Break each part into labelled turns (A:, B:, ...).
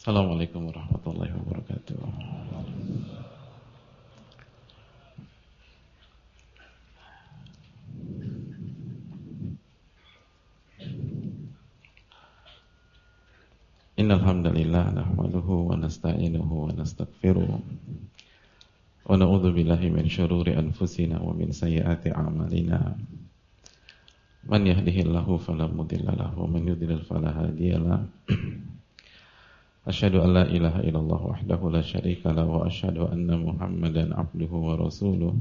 A: Assalamualaikum warahmatullahi wabarakatuh. Innal hamdalillah nahmaduhu wa nasta'inuhu wa nastaghfiruh wa na'udzu billahi min syururi anfusina wa min sayyiati a'malina. Man yahdihillahu fala mudilla lahu wa man yudlil fala hadiyalah. Asyhadu an la ilaha illallah wahdahu la syarika lahu wa asyhadu anna Muhammadan abduhu wa rasuluh.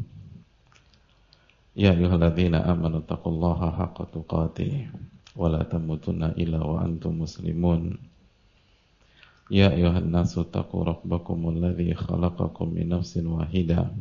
A: Ya ayyuhalladzina amanu taqullaha haqqa tuqatih wa la tamutunna illa wa antum muslimun. Ya ayyuhan nasu taqu rabbakumul ladzi khalaqakum min nafsin wahidah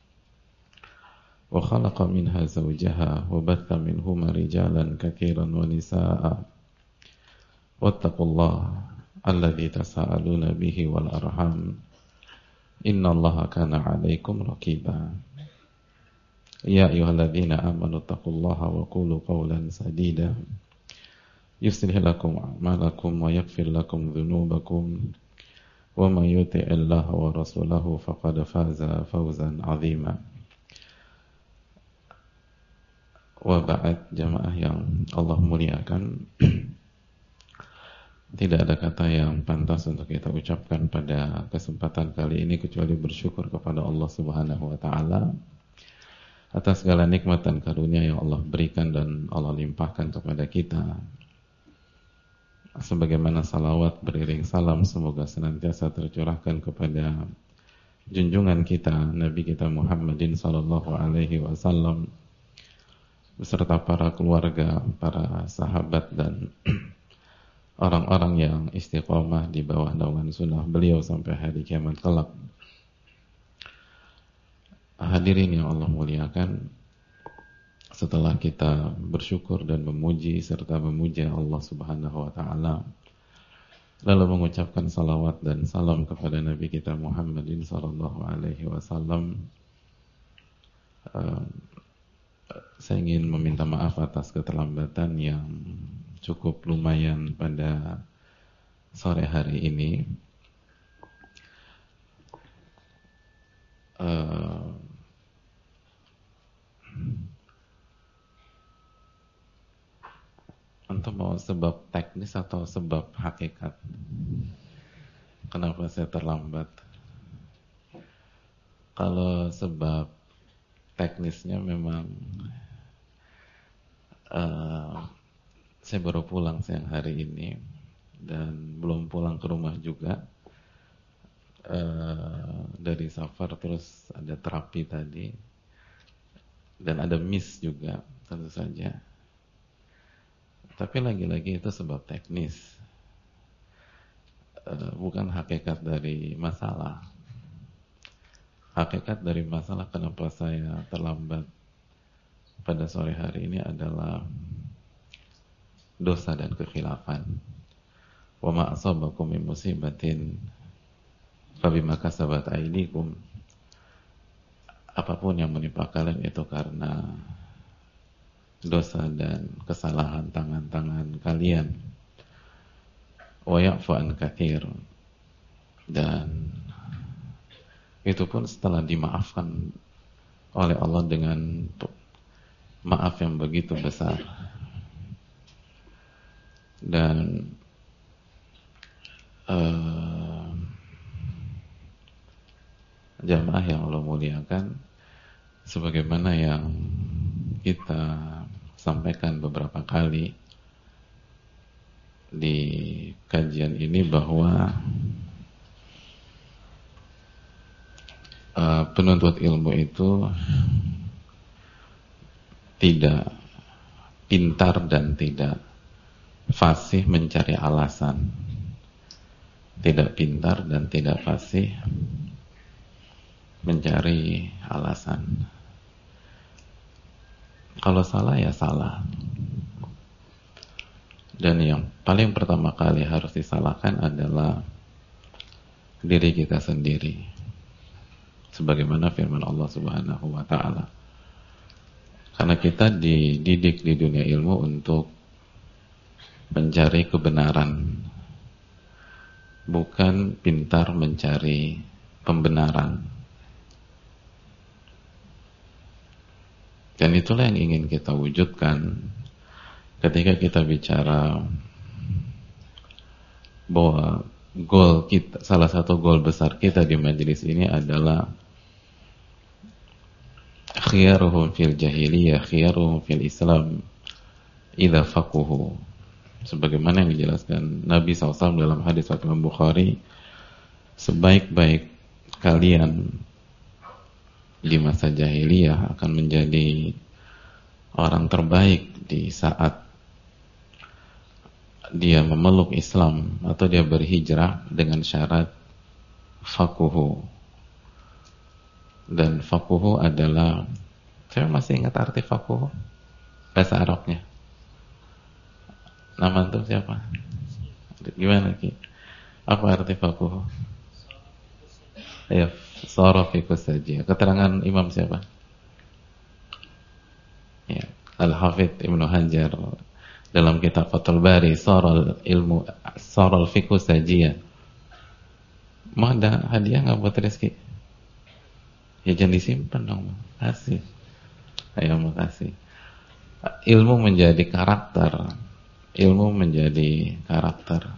A: wa khalaqa minha zawjaha wa batha minhuma rijalan katsiran wa nisaa'a wattaqullaha alladzi tasaaluna bihi wal arham innallaha kana 'alaikum raqiba. Ya ayyuhalladzina amanu taqullaha wa qulu qawlan sadida yuslih lakum a'malakum wa yaghfir lakum dhunubakum wa may yuti'illaha wa rasulahu faqad faza fawzan 'azima. Wa ba'd, jamaah yang Allah muliakan, tidak ada kata yang pantas untuk kita ucapkan pada kesempatan kali ini kecuali bersyukur kepada Allah Subhanahu wa taala atas segala nikmat dan karunia yang Allah berikan dan Allah limpahkan kepada kita. Sebagaimana salawat beriring salam semoga senantiasa tercurahkan kepada junjungan kita Nabi kita Muhammadin sallallahu alaihi wasallam beserta para keluarga, para sahabat dan orang-orang yang istiqomah di bawah naungan sunnah beliau sampai hari kiamat kelak. Hadirin yang Allah muliakan, setelah kita bersyukur dan memuji serta memuja Allah Subhanahu wa taala, lalu mengucapkan salawat dan salam kepada Nabi kita Muhammadin sallallahu alaihi wasallam, saya ingin meminta maaf atas keterlambatan yang cukup lumayan pada sore hari ini. Untuk mau sebab teknis atau sebab hakikat kenapa saya terlambat? Kalau sebab teknisnya memang saya baru pulang siang hari ini dan belum pulang ke rumah juga, dari safar, terus ada terapi tadi dan ada miss juga tentu saja. Tapi lagi-lagi itu sebab teknis, bukan hakikat dari masalah. Hakikat dari masalah kenapa saya terlambat pada sore hari ini adalah dosa dan kekhilafan. Wa ma asabakum min musibatin fabima kasabat aydikum. Apapun yang menimpa kalian itu karena dosa dan kesalahan tangan-tangan kalian. Wa ya'fu an katsir. Dan itu pun setelah dimaafkan oleh Allah dengan maaf yang begitu besar. Dan jamaah yang Allah muliakan, sebagaimana yang kita sampaikan beberapa kali di kajian ini, bahwa penuntut ilmu itu tidak pintar dan tidak fasih mencari alasan. Tidak pintar dan tidak fasih mencari alasan. Kalau salah ya salah. Dan yang paling pertama kali harus disalahkan adalah diri kita sendiri. Sebagaimana firman Allah Subhanahu wa taala. Karena kita dididik di dunia ilmu untuk mencari kebenaran. bukan pintar mencari pembenaran. Dan itulah yang ingin kita wujudkan ketika kita bicara bahwa goal kita, salah satu goal besar kita di majelis ini adalah khiyaruhum fil jahiliyah, khiyaruhum fil Islam idza faquhu. Sebagaimana yang dijelaskan Nabi SAW dalam hadis riwayat Imam Bukhari, sebaik-baik kalian di masa jahiliyah akan menjadi orang terbaik di saat dia memeluk Islam atau dia berhijrah dengan syarat faquhu. Dan faquhu adalah, saya masih ingat arti faquhu bahasa Arabnya. Nama itu siapa? Gimana Ki? Apa arti faquhu? Ya, sara fi kusaji. Keterangan Imam siapa? Ya, Al-Hafidz Ibnu Hajar dalam kitab Fathul Bari, Saral fiqh sajiyah. Mau ada hadiah nggak buat Rizky? Ya jangan disimpan dong, kasih. Ayo makasih. Ilmu menjadi karakter. Ilmu menjadi karakter.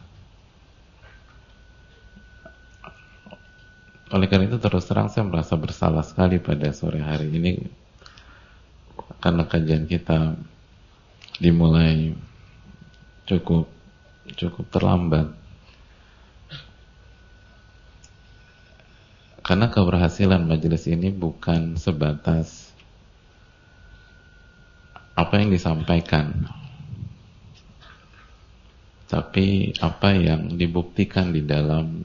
A: Oleh karena itu terus terang saya merasa bersalah sekali pada sore hari ini karena kajian kita dimulai cukup terlambat. Karena keberhasilan majelis ini bukan sebatas apa yang disampaikan, tapi apa yang dibuktikan di dalam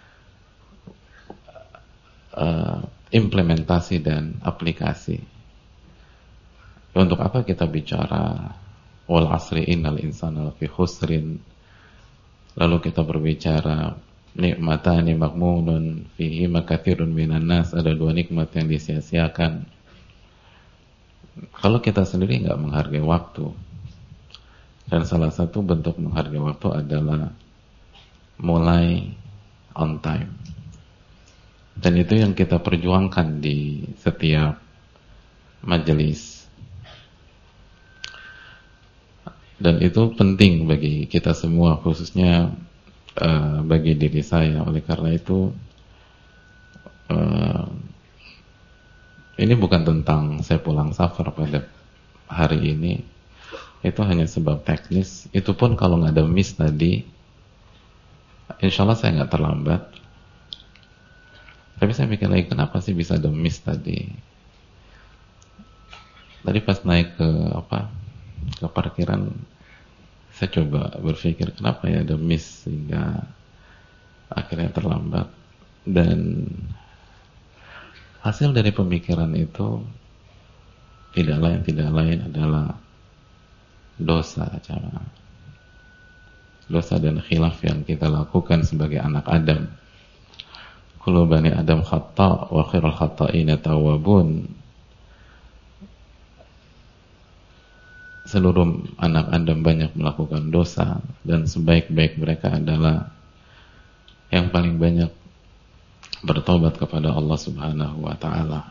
A: implementasi dan aplikasi. Untuk apa kita bicara wal asri innal insana lafi khusrin, lalu kita berbicara nikmatani makmunun fihi makathirun minan nas, ada dua nikmat yang disia-siakan. Kalau kita sendiri nggak menghargai waktu, dan salah satu bentuk menghargai waktu adalah mulai on time. Dan itu yang kita perjuangkan di setiap majelis. Dan itu penting bagi kita semua, khususnya bagi diri saya. Oleh karena itu ini bukan tentang saya pulang safar pada hari ini. Itu hanya sebab teknis. Itu pun kalau nggak ada miss tadi, insya Allah saya nggak terlambat. Tapi saya mikir lagi, kenapa sih bisa ada miss tadi? Tadi pas naik ke parkiran, saya coba berpikir kenapa ya ada miss sehingga akhirnya terlambat. Dan hasil dari pemikiran itu tidak lain adalah dosa dan khilaf yang kita lakukan sebagai anak Adam. Kullu bani Adam khata' wa khairul khata'ina tawwabun. Seluruh anak Adam banyak melakukan dosa, dan sebaik-baik mereka adalah yang paling banyak bertobat kepada Allah Subhanahu wa ta'ala.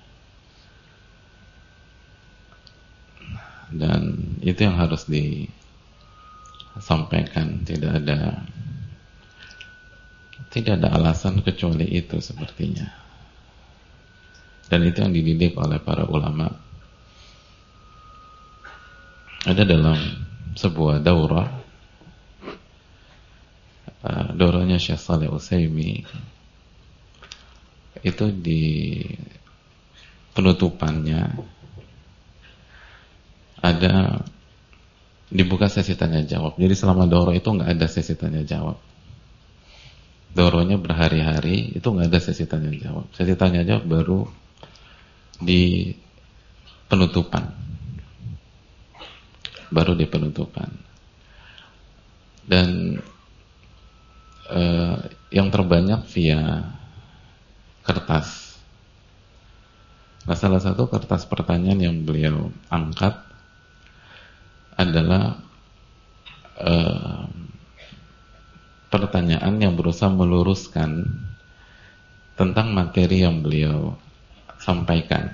A: Dan itu yang harus disampaikan. Tidak ada alasan kecuali itu sepertinya. Dan itu yang dididik oleh para ulama. Ada dalam sebuah daurahnya Syekh Shalih Utsaimin, itu di penutupannya ada dibuka sesi tanya jawab. Jadi selama daurah itu nggak ada sesi tanya jawab. Daurahnya berhari-hari, itu nggak ada sesi tanya jawab. Sesi tanya jawab baru di penutupan. Dan yang terbanyak via kertas. Nah, salah satu kertas pertanyaan yang beliau angkat adalah pertanyaan yang berusaha meluruskan tentang materi yang beliau sampaikan.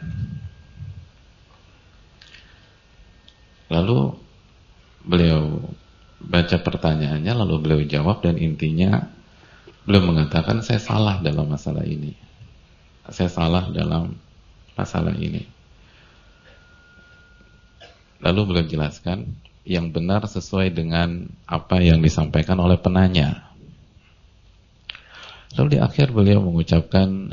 A: Lalu beliau baca pertanyaannya, lalu beliau jawab, dan intinya beliau mengatakan, saya salah dalam masalah ini. Saya salah dalam masalah ini. Lalu beliau jelaskan yang benar sesuai dengan apa yang disampaikan oleh penanya. Lalu di akhir beliau mengucapkan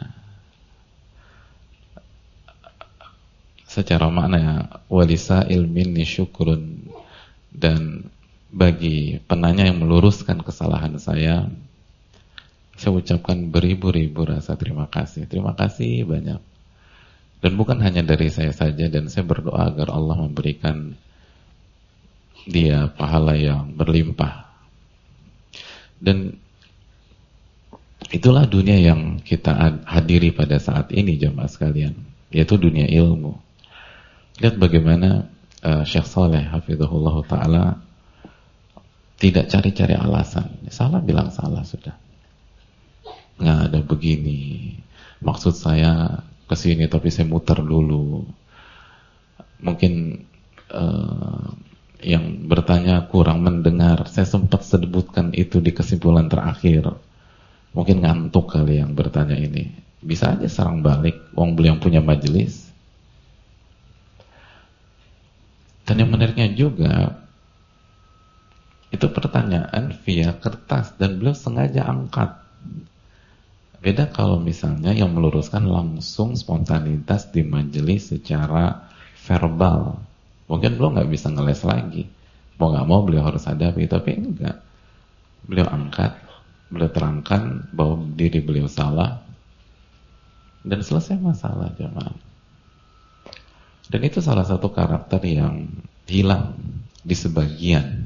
A: secara makna, walisa ilmin syukrun, dan bagi penanya yang meluruskan kesalahan saya ucapkan beribu-ribu rasa terima kasih. Terima kasih banyak. Dan bukan hanya dari saya saja, dan saya berdoa agar Allah memberikan dia pahala yang berlimpah. Dan itulah dunia yang kita hadiri pada saat ini, jamaah sekalian, yaitu dunia ilmu. Lihat bagaimana Syekh Saleh hafizahullah ta'ala tidak cari-cari alasan. Salah, bilang salah sudah. Nggak ada begini. Maksud saya kesini tapi saya muter dulu. Mungkin yang bertanya kurang mendengar. Saya sempat sebutkan itu di kesimpulan terakhir. Mungkin ngantuk kali yang bertanya ini. Bisa aja serang balik. Wong beliau punya majelis. Dan yang menariknya juga, itu pertanyaan via kertas dan beliau sengaja angkat. Beda kalau misalnya yang meluruskan langsung spontanitas di majelis secara verbal. Mungkin beliau nggak bisa ngeles lagi. Mau nggak mau beliau harus hadapi, tapi enggak. Beliau angkat, beliau terangkan bahwa diri beliau salah, dan selesai masalah, jemaah. Dan itu salah satu karakter yang hilang di sebagian,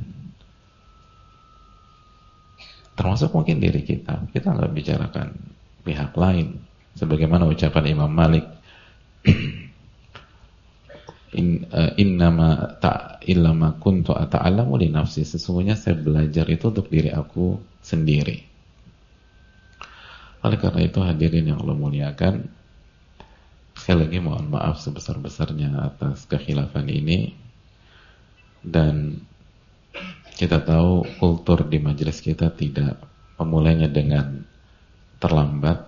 A: termasuk mungkin diri kita. Kita nggak bicarakan pihak lain, sebagaimana ucapan Imam Malik, innama ta'illama kuntu ata'allamu li nafsi, sesungguhnya saya belajar itu untuk diri aku sendiri. Oleh karena itu, hadirin yang Allah muliakan, sekali lagi mohon maaf sebesar-besarnya atas kekhilafan ini. Dan kita tahu kultur di majelis kita tidak memulainya dengan terlambat.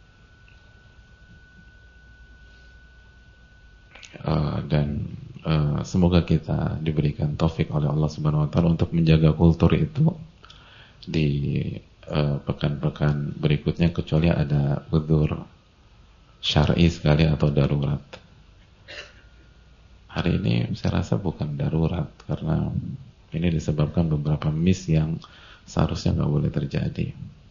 A: Dan semoga kita diberikan taufik oleh Allah Subhanahu wa taala untuk menjaga kultur itu di pekan-pekan berikutnya, kecuali ada udzur syar'i sekali atau darurat. Hari ini saya rasa bukan darurat, karena ini disebabkan beberapa miss yang seharusnya nggak boleh terjadi.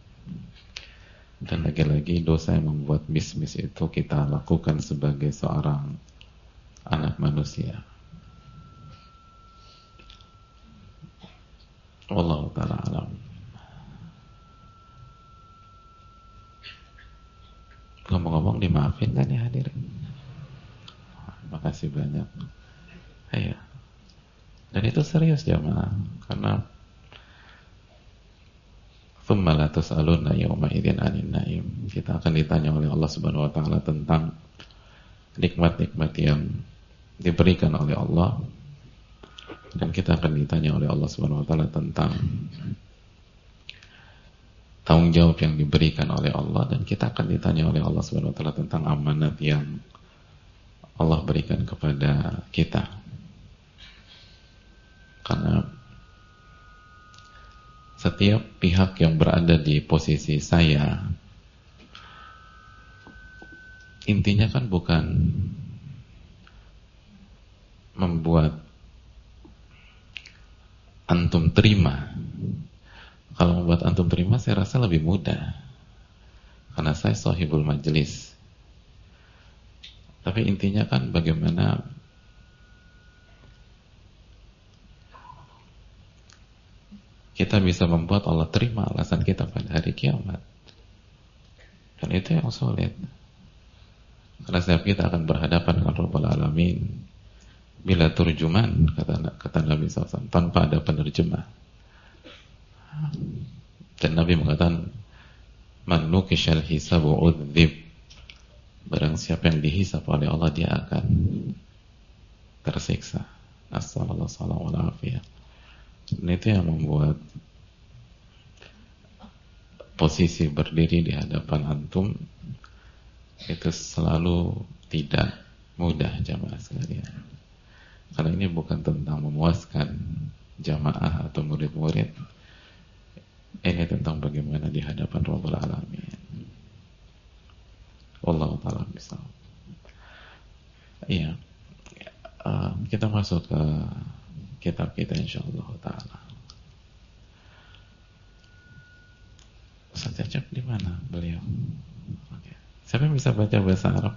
A: Dan lagi-lagi dosa yang membuat miss-miss itu kita lakukan sebagai seorang anak manusia. Wallahu ta'ala alam. Ngomong-ngomong, dimaafin kan ya hadirin? Makasih banyak. Ayo. Dan itu serius jamaah, karena tsumma la tus'aluna yawma idzin 'anil na'im. Kita akan ditanya oleh Allah Subhanahu wa taala tentang nikmat-nikmat yang diberikan oleh Allah, dan kita akan ditanya oleh Allah Subhanahu wa taala tentang tanggung jawab yang diberikan oleh Allah, dan kita akan ditanya oleh Allah Subhanahu wa taala tentang amanat yang Allah berikan kepada kita. Karena setiap pihak yang berada di posisi saya, intinya kan bukan membuat antum terima. Kalau membuat antum terima, saya rasa lebih mudah, karena saya sahibul majelis. Tapi intinya kan bagaimana kita bisa membuat Allah terima alasan kita pada hari kiamat. Dan itu yang sulit, karena setiap kita akan berhadapan dengan Rabbul Alamin bila turjuman, kata Nabi SAW, tanpa ada penerjemah. Dan Nabi mengatakan, man nukishal hisabu udzib, barang siapa yang dihisab oleh Allah dia akan tersiksa. Assalamualaikum. Dan itu yang membuat posisi berdiri di hadapan antum itu selalu tidak mudah, jamaah sekalian. Karena ini bukan tentang memuaskan jamaah atau murid-murid. Ini tentang bagaimana di hadapan Rabbul Alamin. Wallahu ta'ala bisa. Iya. Kita masuk ke kitab kita insyaallah ta'ala. Ustaz Cecep di mana beliau? Oke. Siapa yang bisa baca bahasa Arab?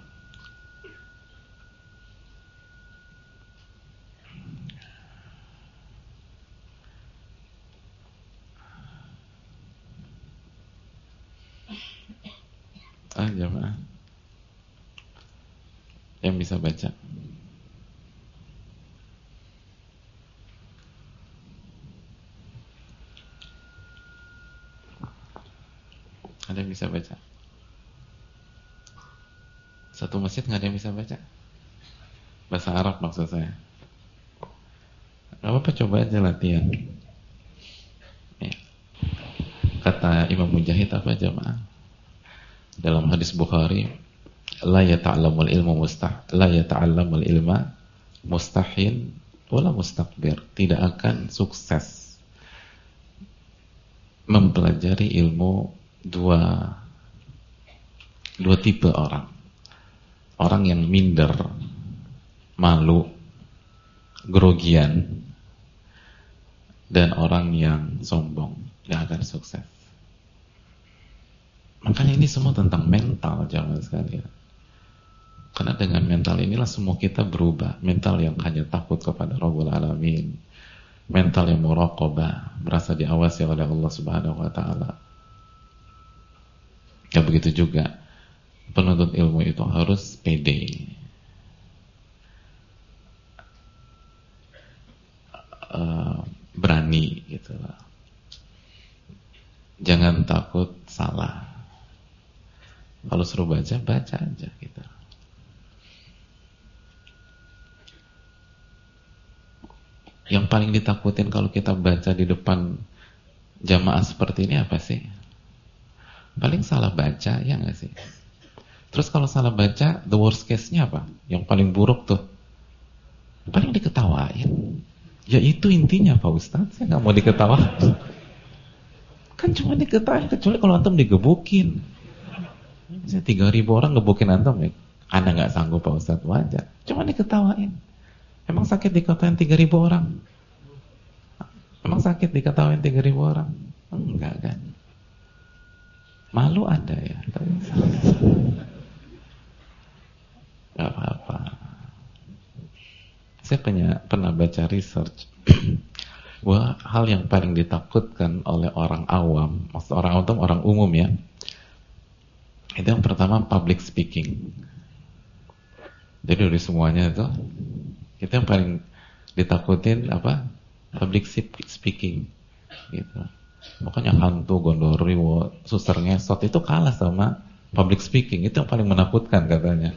A: Jamaah yang bisa baca. Ada yang bisa baca? Satu masjid nggak ada yang bisa baca? Bahasa Arab maksud saya. Gak apa-apa, coba aja latihan. Ya. Kata Imam Mujahid apa jamaah? Dalam hadis Bukhari, la yata'allamul ilma mustahin wala mustakbir. Tidak akan sukses mempelajari ilmu dua tipe orang. Orang yang minder, malu, grogian, dan orang yang sombong. Gak akan sukses. Makanya ini semua tentang mental, jamaah sekalian. Karena dengan mental inilah semua kita berubah. Mental yang hanya takut kepada Rabbul Alamin, mental yang muraqabah, merasa diawasi oleh Allah Subhanahu wa ta'ala. Ya begitu juga penuntut ilmu itu harus pede, berani gitu lah. Jangan takut salah. Kalau suruh baca aja gitu. Yang paling ditakutin kalau kita baca di depan jamaah seperti ini apa sih? Paling salah baca, ya nggak sih? Terus kalau salah baca, the worst case-nya apa? Yang paling buruk tuh, paling diketawain. Ya itu intinya Pak Ustadz, saya nggak mau diketawain. Kan cuma diketawain, kecuali kalau antum digebukin. 3.000 orang gebukin antum, ya Anda nggak sanggup Pak Ustadz, wajar. Cuma diketawain. Emang sakit diketawain 3.000 orang? Emang sakit diketawain 3.000 orang? Enggak kan? Malu ada ya, gak apa-apa. Saya pernah baca research bahwa hal yang paling ditakutkan oleh orang awam, maksud orang awam, orang umum ya, itu yang pertama public speaking. Jadi dari semuanya itu, kita yang paling ditakutin apa? Public speaking, gitu. Makanya hantu, gondoriwo, suster ngesot itu kalah sama public speaking. Itu yang paling menakutkan katanya.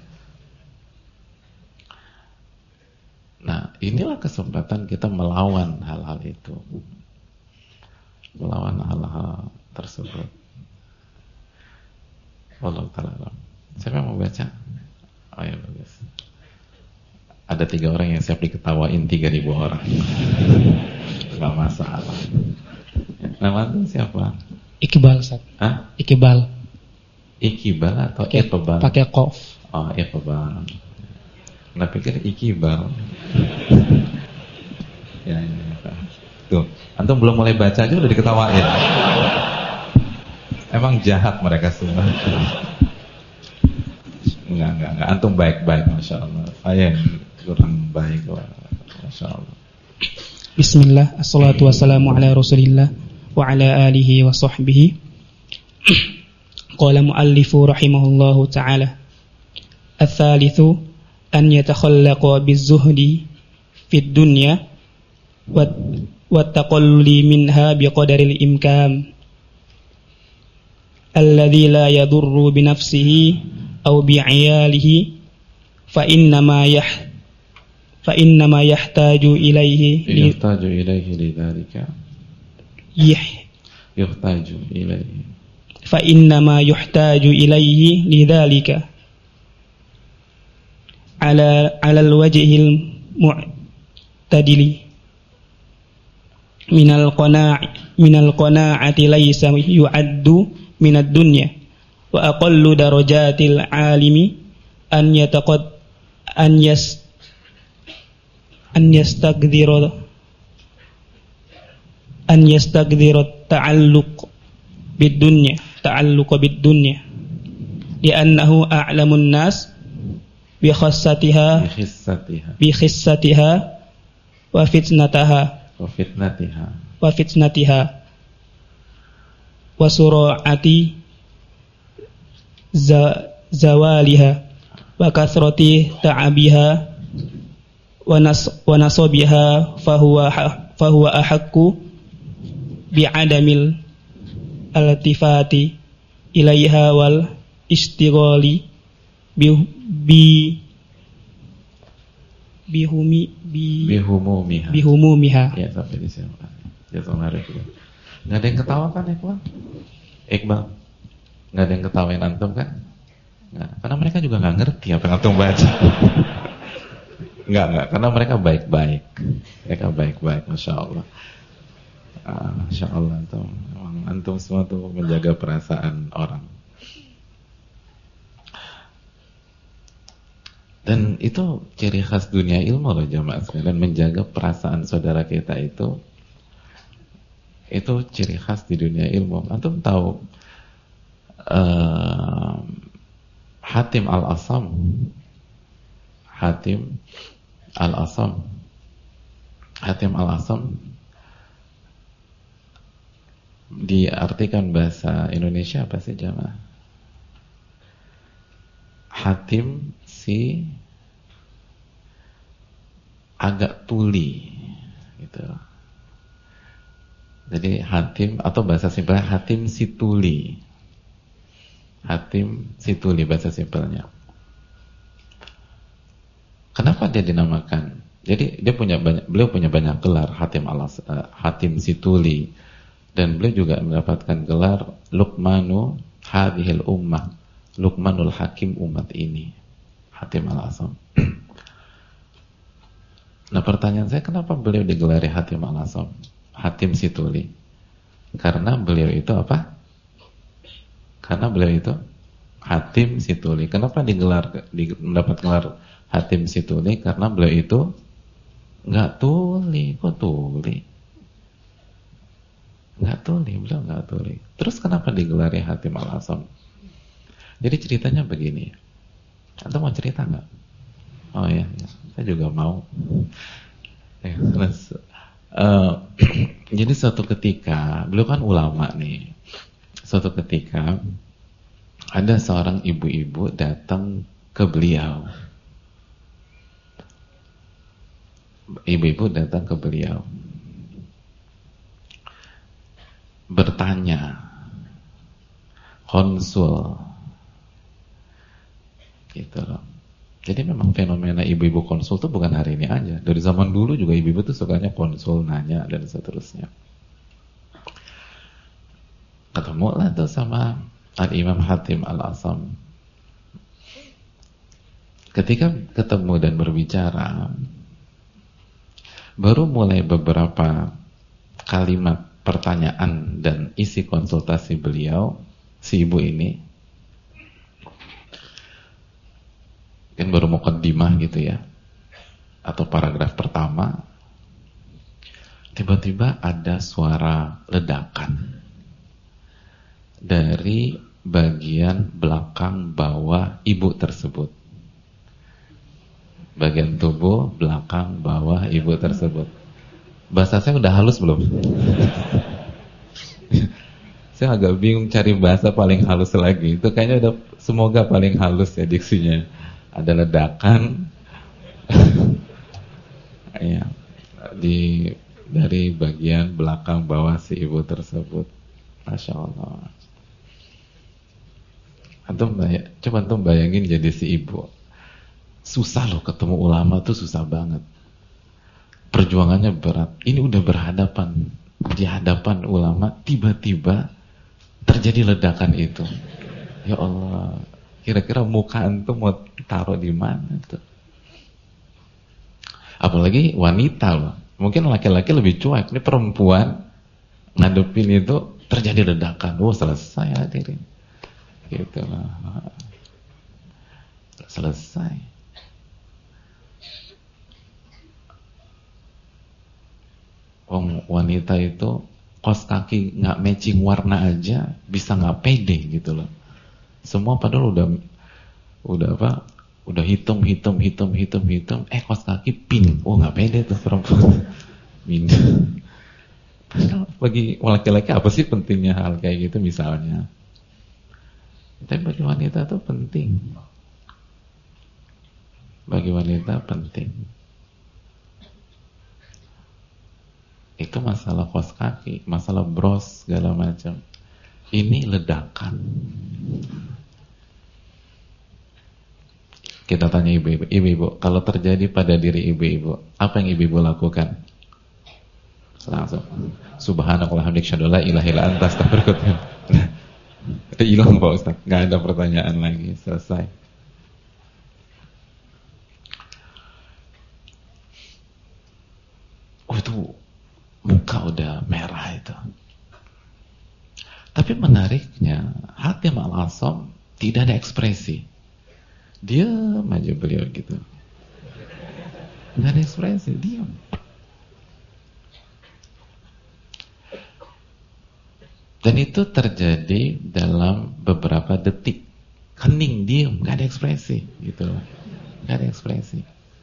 A: Nah, inilah kesempatan kita melawan hal-hal itu. Melawan hal-hal tersebut. Wallahu ta'ala. Siapa yang mau baca? Oh ya, bagus. Ada 3 orang yang siap diketawain 3.000 orang. Gak masalah. Nama itu siapa? Iqbal, Ustaz. Hah? Iqbal. Iqbal atau Iqbal? Pakai qaf. Oh, Iqbal. Nggak pikir Iqbal. Ya. Tuh, antum belum mulai baca aja udah diketawain. Emang jahat mereka semua. Enggak. Antum baik-baik, masya Allah. Saya kurang baik, masya Allah.
B: Bismillah, assalatu wassalamu ala rasulillah wa ala alihi wa sahbihi. Qala muallifu rahimahullahu ta'ala, al-thalithu an yatakhallaqa biz-zuhdi fid dunya wa taqalluli minha biqadaril imkan alladzi la yadurru bi nafsihi aw bi 'iyalihi fa innama yahtaju ilaihi
A: lidzalika yuhtaju ilaihi
B: fa innama yuhtaju ilaihi lidzalika ala al-wajhil mu'tadili minal qana'ati laysa yu'addu minad dunya wa aqallu darajatil alimi an yastagdhira ta'alluq bid dunya li'annahu a'lamun nas bi khissatiha wa fitnatiha wa sura'ati zawaliha wa kathrati ta'abiha wa nasabiha fahuwa ahaqqu bi'adamil altifati ilaiha wal istighali bihumumiha.
A: Ya, sampai di sini. Nggak ada yang ketawa kan, Iqbal? Nggak ada yang ketawain antum kan? Nggak, karena mereka juga nggak ngerti apa yang antum baca. Nggak, karena mereka baik-baik. Masya Allah. Masya Allah, antum semua tuh menjaga perasaan orang. Dan itu ciri khas dunia ilmu loh jamaah sekalian, menjaga perasaan saudara kita itu ciri khas di dunia ilmu. Antum tahu Hatim Al-Asam diartikan bahasa Indonesia apa sih jamaah? Hatim si agak tuli gitu. Jadi Hatim, atau bahasa simpelnya Hatim si tuli. Bahasa simpelnya. Kenapa dia dinamakan? Jadi beliau punya banyak gelar, Hatim si tuli, dan beliau juga mendapatkan gelar Luqmanu hadhil ummah, Luqmanul Hakim umat ini, Hatim Al-Asam. Nah, pertanyaan saya, kenapa beliau digelari Hatim Al-Asam, Hatim Situli? Karena beliau itu apa? Karena beliau itu Hatim Situli. Kenapa mendapat gelar Hatim Situli? Karena beliau itu nggak tuli. Kok tuli? Beliau nggak tuli. Terus kenapa digelari Hatim Al-Asam? Jadi ceritanya begini. Anda mau cerita nggak? Oh ya, saya juga mau. Jadi suatu ketika, beliau kan ulama nih. Suatu ketika ada seorang ibu-ibu datang ke beliau. Bertanya, konsul, gitu loh. Jadi memang fenomena ibu-ibu konsul tuh bukan hari ini aja. Dari zaman dulu juga ibu-ibu tuh sukanya konsul, nanya, dan seterusnya. Ketemulah tuh sama Al-Imam Hatim Al-Asam. Ketika ketemu dan berbicara, baru mulai beberapa kalimat pertanyaan dan isi konsultasi beliau, si ibu ini kan baru muqaddimah gitu ya, atau paragraf pertama, tiba-tiba ada suara ledakan dari bagian belakang bawah ibu tersebut. Bagian tubuh belakang bawah ibu tersebut. Bahasa saya udah halus belum? Saya agak bingung cari bahasa paling halus lagi. Itu kayaknya udah, semoga paling halus ya diksinya. Ada ledakan ya, dari bagian belakang bawah si ibu tersebut. Masya Allah. Coba antum bayangin jadi si ibu. Susah loh ketemu ulama tuh, susah banget. Perjuangannya berat. Ini udah berhadapan di hadapan ulama, tiba-tiba terjadi ledakan itu. Ya Allah, kira-kira muka antum mau taruh di mana tuh? Apalagi wanita loh. Mungkin laki-laki lebih cuek. Ini perempuan ngadepin itu, terjadi ledakan. Oh, selesai hadirin. Gitu lah. Selesai. Wanita itu kaos kaki nggak matching warna aja bisa nggak pede gitu loh. Semua padahal udah hitung, kaos kaki pink. Oh, nggak pede tuh perempuan. Minder. Padahal bagi laki-laki apa sih pentingnya hal kayak gitu misalnya? Tapi bagi wanita tuh penting. Bagi wanita penting. Itu masalah kaos kaki, masalah bros segala macam. Ini ledakan. Kita tanya ibu-ibu, kalau terjadi pada diri ibu-ibu, apa yang ibu-ibu lakukan? Langsung subhanallah hamdika la ilaha illa anta astaghfiruka. Hilang Pak Ustaz, nggak ada pertanyaan lagi, selesai. Oh, itu muka udah merah itu. Tapi menariknya, Hatim Al-Asam tidak ada ekspresi. Diam aja beliau gitu. Nggak ada ekspresi, diam. Dan itu terjadi dalam beberapa detik. Hening, diam, nggak ada ekspresi gitu loh. Nggak ada ekspresi.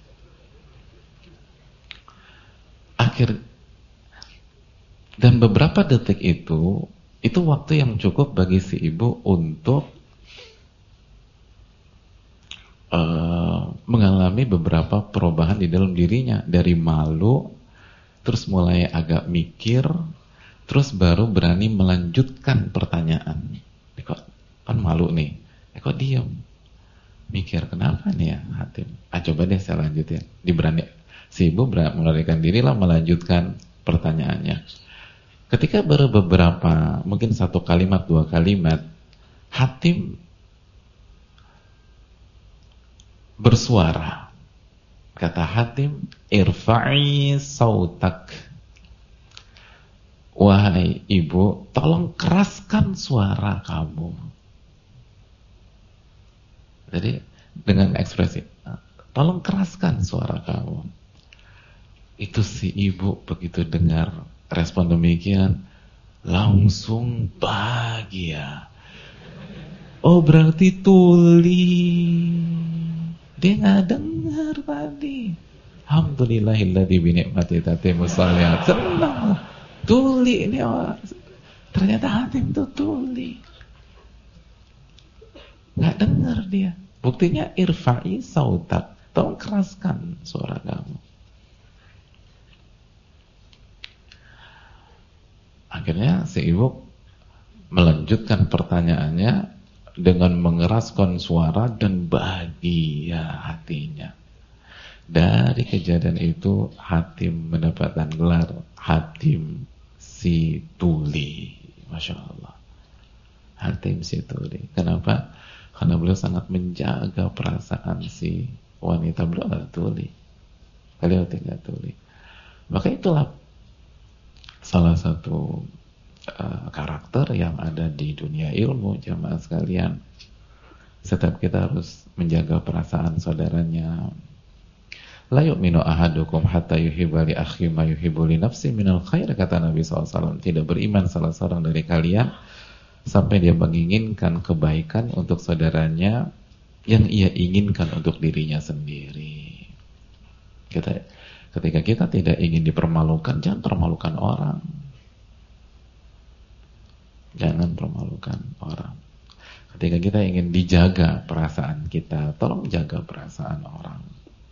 A: Dan beberapa detik itu waktu yang cukup bagi si ibu untuk mengalami beberapa perubahan di dalam dirinya. Dari malu, terus mulai agak mikir, terus baru berani melanjutkan pertanyaan. Kok kan malu nih, kok diam? Mikir, kenapa nih ya Hatim? Coba deh saya lanjutin. Si ibu melarikan diri lah melanjutkan pertanyaannya. Ketika baru beberapa, mungkin 1 kalimat, 2 kalimat, Hatim bersuara. Kata Hatim, irfa'i sautak. Wahai ibu, tolong keraskan suara kamu. Jadi dengan ekspresi, tolong keraskan suara kamu. Itu si ibu begitu dengar respon demikian, langsung bahagia. Oh, berarti tuli. Dia nggak dengar tadi. Alhamdulillahilladzi bi ni'mati tatimmus shalihat. Senang. Tuli ini, ternyata Hatim itu tuli. Nggak dengar dia. Buktinya irfa'i sautak. Tolong keraskan suara kamu. Akhirnya si ibu melanjutkan pertanyaannya dengan mengeraskan suara dan bahagia hatinya. Dari kejadian itu Hatim mendapatkan gelar Hatim si tuli. Masya Allah. Hatim si tuli. Kenapa? Karena beliau sangat menjaga perasaan si wanita. Beliau tidak tuli. Beliau tidak tuli. Maka itulah salah satu karakter yang ada di dunia ilmu, jamaah sekalian. Setiap kita harus menjaga perasaan saudaranya. La yu'minu ahadukum hatta yuhibba li akhi ma yuhibbu li nafsi minal khair, kata Nabi SAW. Tidak beriman salah seorang dari kalian sampai dia menginginkan kebaikan untuk saudaranya yang ia inginkan untuk dirinya sendiri. Ketika kita tidak ingin dipermalukan, jangan permalukan orang. Jangan permalukan orang. Ketika kita ingin dijaga perasaan kita, tolong jaga perasaan orang.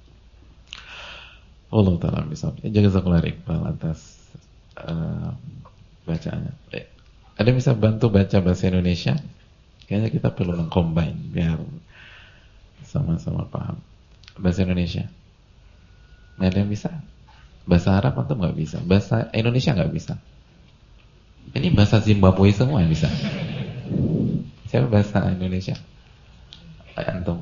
A: Allah Ta'ala bisa. Jazakallahu Iqbal atas bacaannya. Ada yang bisa bantu baca bahasa Indonesia? Kayaknya kita perlu mengcombine biar sama-sama paham. Bahasa Indonesia nggak ada yang bisa. Bahasa Arab atau nggak bisa. Bahasa Indonesia nggak bisa. Ini bahasa Zimbabwe semua yang bisa. Siapa bahasa Indonesia? Antum.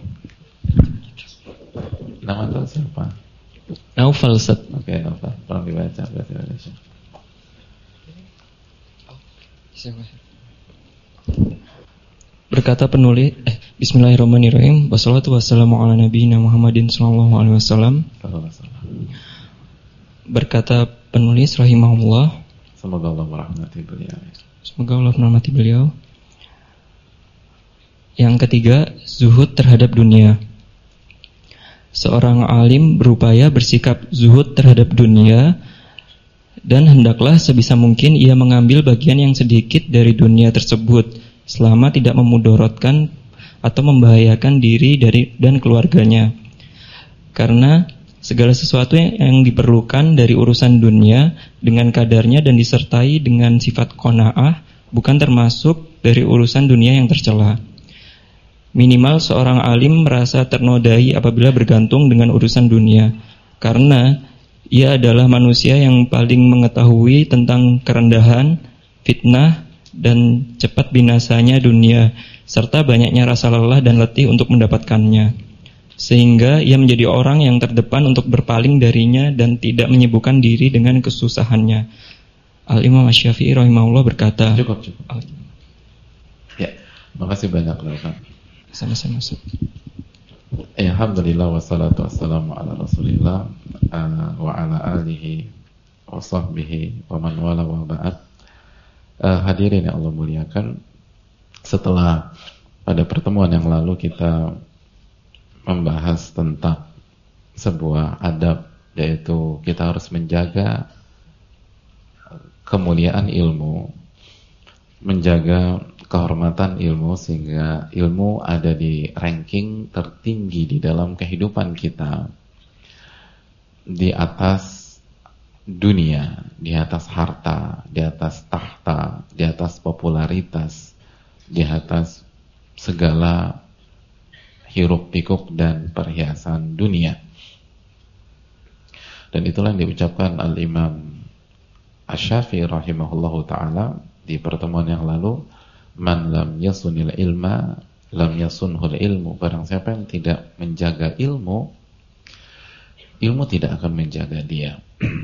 A: Nama antum siapa?
B: Naufal Ustaz.
A: Oke, Naufal. Tolong dibaca bahasa Indonesia.
B: Berkata penulis, Bismillahirrahmanirrahim. Wassalatu wassalamu ala nabiyina Muhammadin sallallahu alaihi wasallam. Berkata penulis rahimahullah.
A: Semoga Allah merahmati beliau.
B: Semoga Allah merahmati beliau. Yang ketiga, zuhud terhadap dunia. Seorang alim berupaya bersikap zuhud terhadap dunia, dan hendaklah sebisa mungkin ia mengambil bagian yang sedikit dari dunia tersebut selama tidak memudorotkan atau membahayakan diri dan keluarganya. Karena segala sesuatu yang diperlukan dari urusan dunia dengan kadarnya dan disertai dengan sifat qanaah bukan termasuk dari urusan dunia yang tercela. Minimal seorang alim merasa ternodai apabila bergantung dengan urusan dunia, karena ia adalah manusia yang paling mengetahui tentang kerendahan, fitnah, dan cepat binasanya dunia, serta banyaknya rasa lelah dan letih untuk mendapatkannya. Sehingga ia menjadi orang yang terdepan untuk berpaling darinya dan tidak menyibukkan diri dengan kesusahannya. Al-Imam Asy-Syafi'i rahimahullah berkata.
A: Cukup. Ya, makasih banyak Pak.
B: Sama-sama.
A: Ya, alhamdulillah wassalatu wassalamu ala Rasulillah wa ala alihi wa sahbihi wa man wala wa ba'd. Hadirin yang Allah muliakan, setelah pada pertemuan yang lalu kita membahas tentang sebuah adab, yaitu kita harus menjaga kemuliaan ilmu, menjaga kehormatan ilmu, sehingga ilmu ada di ranking tertinggi di dalam kehidupan kita, di atas dunia, di atas harta, di atas tahta, di atas popularitas, di atas segala hiruk pikuk dan perhiasan dunia. Dan itulah yang diucapkan Al-Imam Asy-Syafi'i rahimahullahu ta'ala di pertemuan yang lalu, man lam yasunil ilma lam yasunhul ilmu. Barang siapa yang tidak menjaga ilmu, ilmu tidak akan menjaga dia.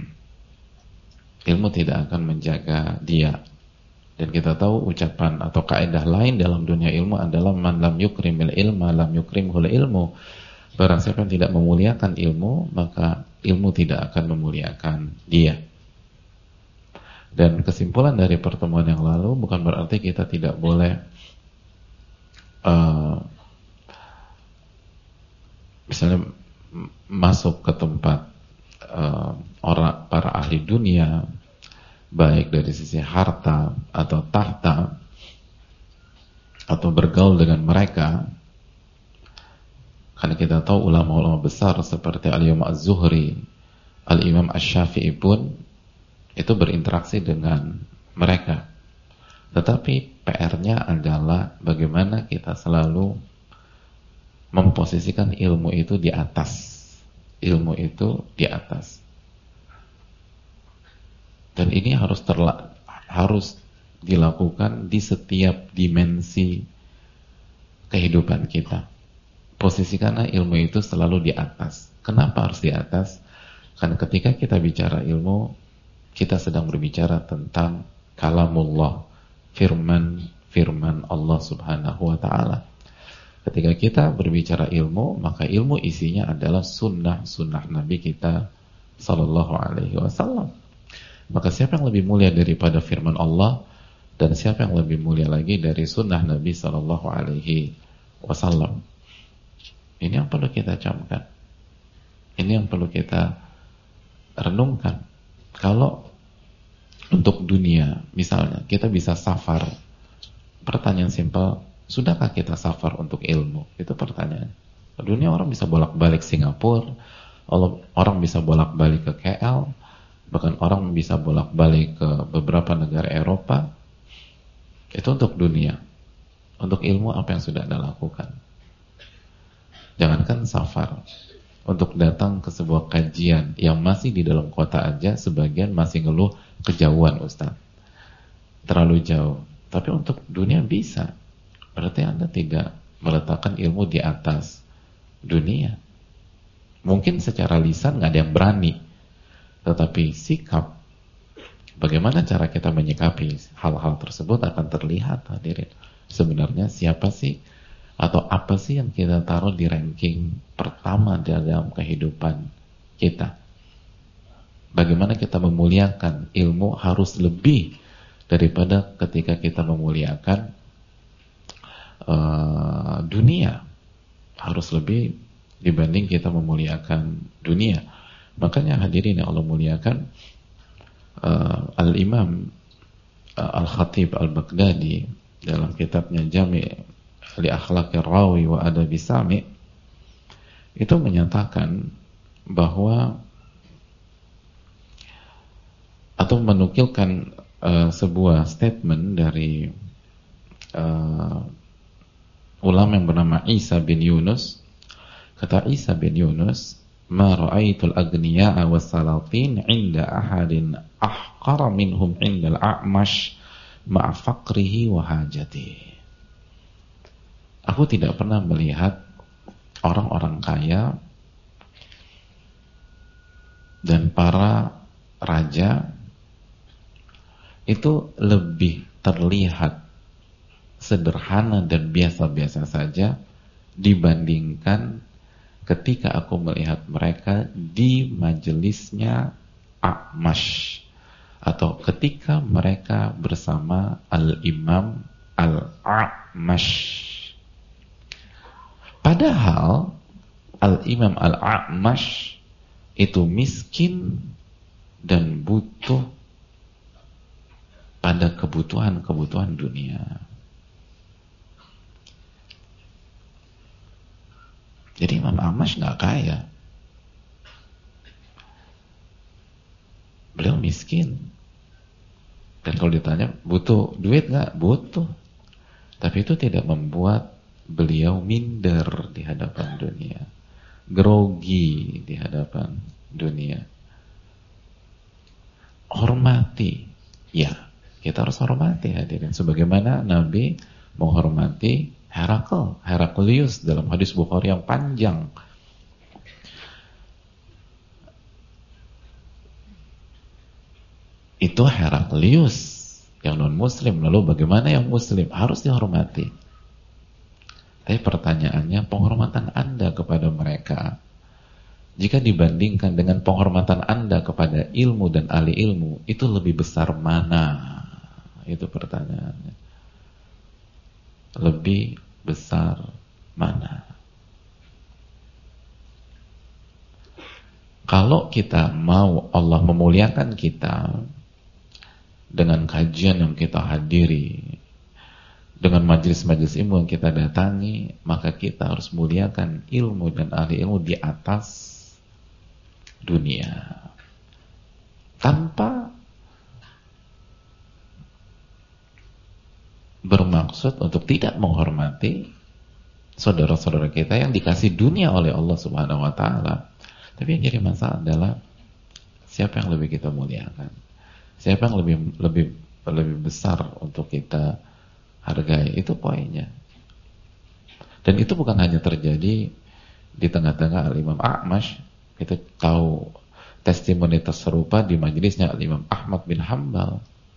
A: Ilmu tidak akan menjaga dia. Dan kita tahu ucapan atau kaidah lain dalam dunia ilmu adalah man lam yukrimil ilma lam yukrimhul ilmu. Barang siapa yang tidak memuliakan ilmu, maka ilmu tidak akan memuliakan dia. Dan kesimpulan dari pertemuan yang lalu bukan berarti kita tidak boleh misalnya masuk ke tempat para ahli dunia, baik dari sisi harta atau tahta, atau bergaul dengan mereka. Karena kita tahu ulama-ulama besar seperti Al-Imam Az-Zuhri, Al-Imam Asy-Syafi'i pun itu berinteraksi dengan mereka. Tetapi PR-nya adalah bagaimana kita selalu memposisikan ilmu itu di atas. Ilmu itu di atas. Dan ini harus dilakukan di setiap dimensi kehidupan kita. Posisikanlah ilmu itu selalu di atas. Kenapa harus di atas? Karena ketika kita bicara ilmu, kita sedang berbicara tentang kalamullah, firman Allah Subhanahu wa ta'ala. Ketika kita berbicara ilmu, maka ilmu isinya adalah sunnah Nabi kita sallallahu alaihi wasallam. Maka siapa yang lebih mulia daripada firman Allah, dan siapa yang lebih mulia lagi dari sunnah Nabi sallallahu alaihi wasallam? Ini yang perlu kita camkan. Ini yang perlu kita renungkan. Kalau untuk dunia, misalnya kita bisa safar, pertanyaan simpel, sudahkah kita safar untuk ilmu? Itu pertanyaan. Dunia orang bisa bolak-balik Singapura, orang bisa bolak-balik ke KL, bahkan orang bisa bolak-balik ke beberapa negara Eropa. Itu untuk dunia. untuk ilmu apa yang sudah Anda lakukan. Jangankan safar, untuk datang ke sebuah kajian yang masih di dalam kota aja, sebagian masih ngeluh kejauhan Ustaz, terlalu jauh. Tapi untuk dunia bisa. Berarti Anda tidak meletakkan ilmu di atas dunia. Mungkin secara lisan nggak ada yang berani, tetapi sikap, bagaimana cara kita menyikapi hal-hal tersebut akan terlihat, hadirin. Sebenarnya siapa sih atau apa sih yang kita taruh di ranking pertama dalam kehidupan kita? Bagaimana kita memuliakan ilmu harus lebih daripada ketika kita memuliakan dunia, harus lebih dibanding kita memuliakan dunia. Makanya hadirin yang Allah muliakan, Al-Imam Al-Khatib Al-Baghdadi dalam kitabnya Jami' li Akhlaqir Rawi wa Adabi Sami' itu menyatakan bahwa, atau menukilkan sebuah statement dari ulama yang bernama Isa bin Yunus. Kata Isa bin Yunus, ma ra'aitul agniya'a wassalatin 'inda ahadin ahqara minhum 'inda al-a'mash ma'a faqrihi wa hajatihi. Aku tidak pernah melihat orang-orang kaya dan para raja itu lebih terlihat sederhana dan biasa-biasa saja dibandingkan ketika aku melihat mereka di majelisnya A'mash, atau ketika mereka bersama Al-Imam Al-A'mash. Padahal Al-Imam Al-A'mash itu miskin dan butuh pada kebutuhan-kebutuhan dunia. Jadi Imam A'mash nggak kaya, beliau miskin. Dan kalau ditanya butuh duit nggak, butuh. Tapi itu tidak membuat beliau minder di hadapan dunia, grogi di hadapan dunia. Hormati, ya kita harus hormati hadirin, sebagaimana Nabi menghormati Heraklius dalam hadis Bukhari yang panjang. Itu Heraklius yang non muslim, lalu bagaimana yang muslim? Harus dihormati. Tapi pertanyaannya, penghormatan Anda kepada mereka, jika dibandingkan dengan penghormatan Anda kepada ilmu dan ahli ilmu, itu lebih besar mana? Itu pertanyaannya. Lebih besar mana? Kalau kita mau Allah memuliakan kita dengan kajian yang kita hadiri, dengan majelis-majelis ilmu yang kita datangi, maka kita harus muliakan ilmu dan ahli ilmu di atas dunia, tanpa bermaksud untuk tidak menghormati saudara-saudara kita yang dikasih dunia oleh Allah Subhanahu wa taala. Tapi yang jadi masalah adalah siapa yang lebih kita muliakan, siapa yang lebih besar untuk kita hargai. Itu poinnya. Dan itu bukan hanya terjadi di tengah-tengah Al-Imam A'mash. Kita tahu testimoni serupa di majelisnya Al-Imam Ahmad bin Hanbal.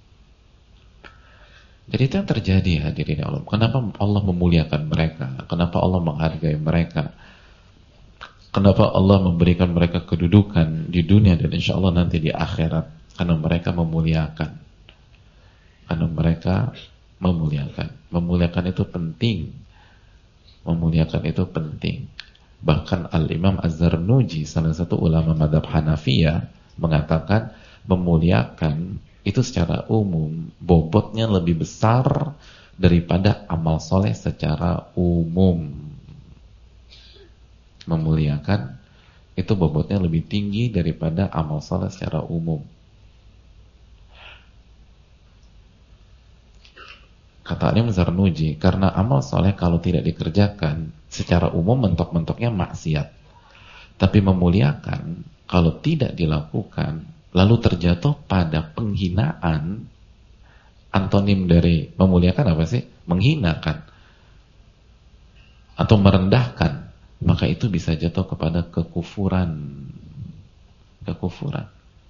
A: Jadi itu yang terjadi hadirin Allah. Kenapa Allah memuliakan mereka? Kenapa Allah menghargai mereka? Kenapa Allah memberikan mereka kedudukan di dunia dan insya Allah nanti di akhirat? Karena mereka memuliakan. Karena mereka memuliakan. Memuliakan itu penting. Memuliakan itu penting. Bahkan Al-Imam Az-Zarnuji, salah satu ulama madhab Hanafiyah, mengatakan memuliakan itu secara umum bobotnya lebih besar daripada amal soleh secara umum. Memuliakan itu bobotnya lebih tinggi daripada amal soleh secara umum. Kata Imam Zarnuji, karena amal soleh kalau tidak dikerjakan secara umum mentok-mentoknya maksiat. Tapi memuliakan kalau tidak dilakukan lalu terjatuh pada penghinaan. Antonim dari memuliakan apa sih? Menghinakan atau merendahkan, maka itu bisa jatuh kepada kekufuran. Kekufuran.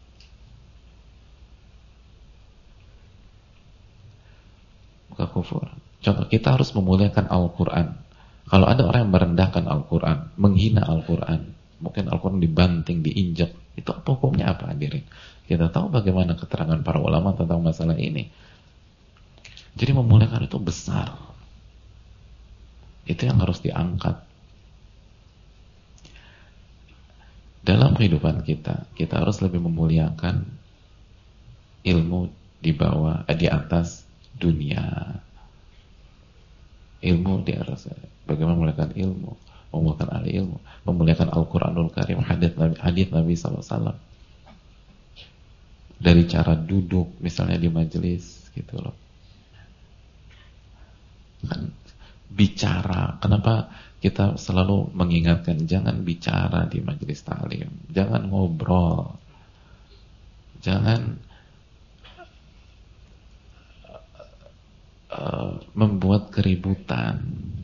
A: Kekufuran. Contoh, kita harus memuliakan Al-Quran. Kalau ada orang yang merendahkan Al-Quran, menghina Al-Quran, mungkin Al-Quran dibanting, diinjak, itu apa hukumnya apa hadirin? Kita tahu bagaimana keterangan para ulama tentang masalah ini. Jadi memuliakan itu besar. Itu yang harus diangkat. Dalam kehidupan kita, kita harus lebih memuliakan ilmu di atas dunia. Ilmu di atas, bagaimana memuliakan ilmu, memuliakan ahli ilmu, memuliakan Al-Quranul Karim, hadits Nabi SAW. Dari cara duduk, misalnya di majelis, gitu loh. Kan bicara, kenapa kita selalu mengingatkan jangan bicara di majelis ta'lim, jangan ngobrol, jangan membuat keributan.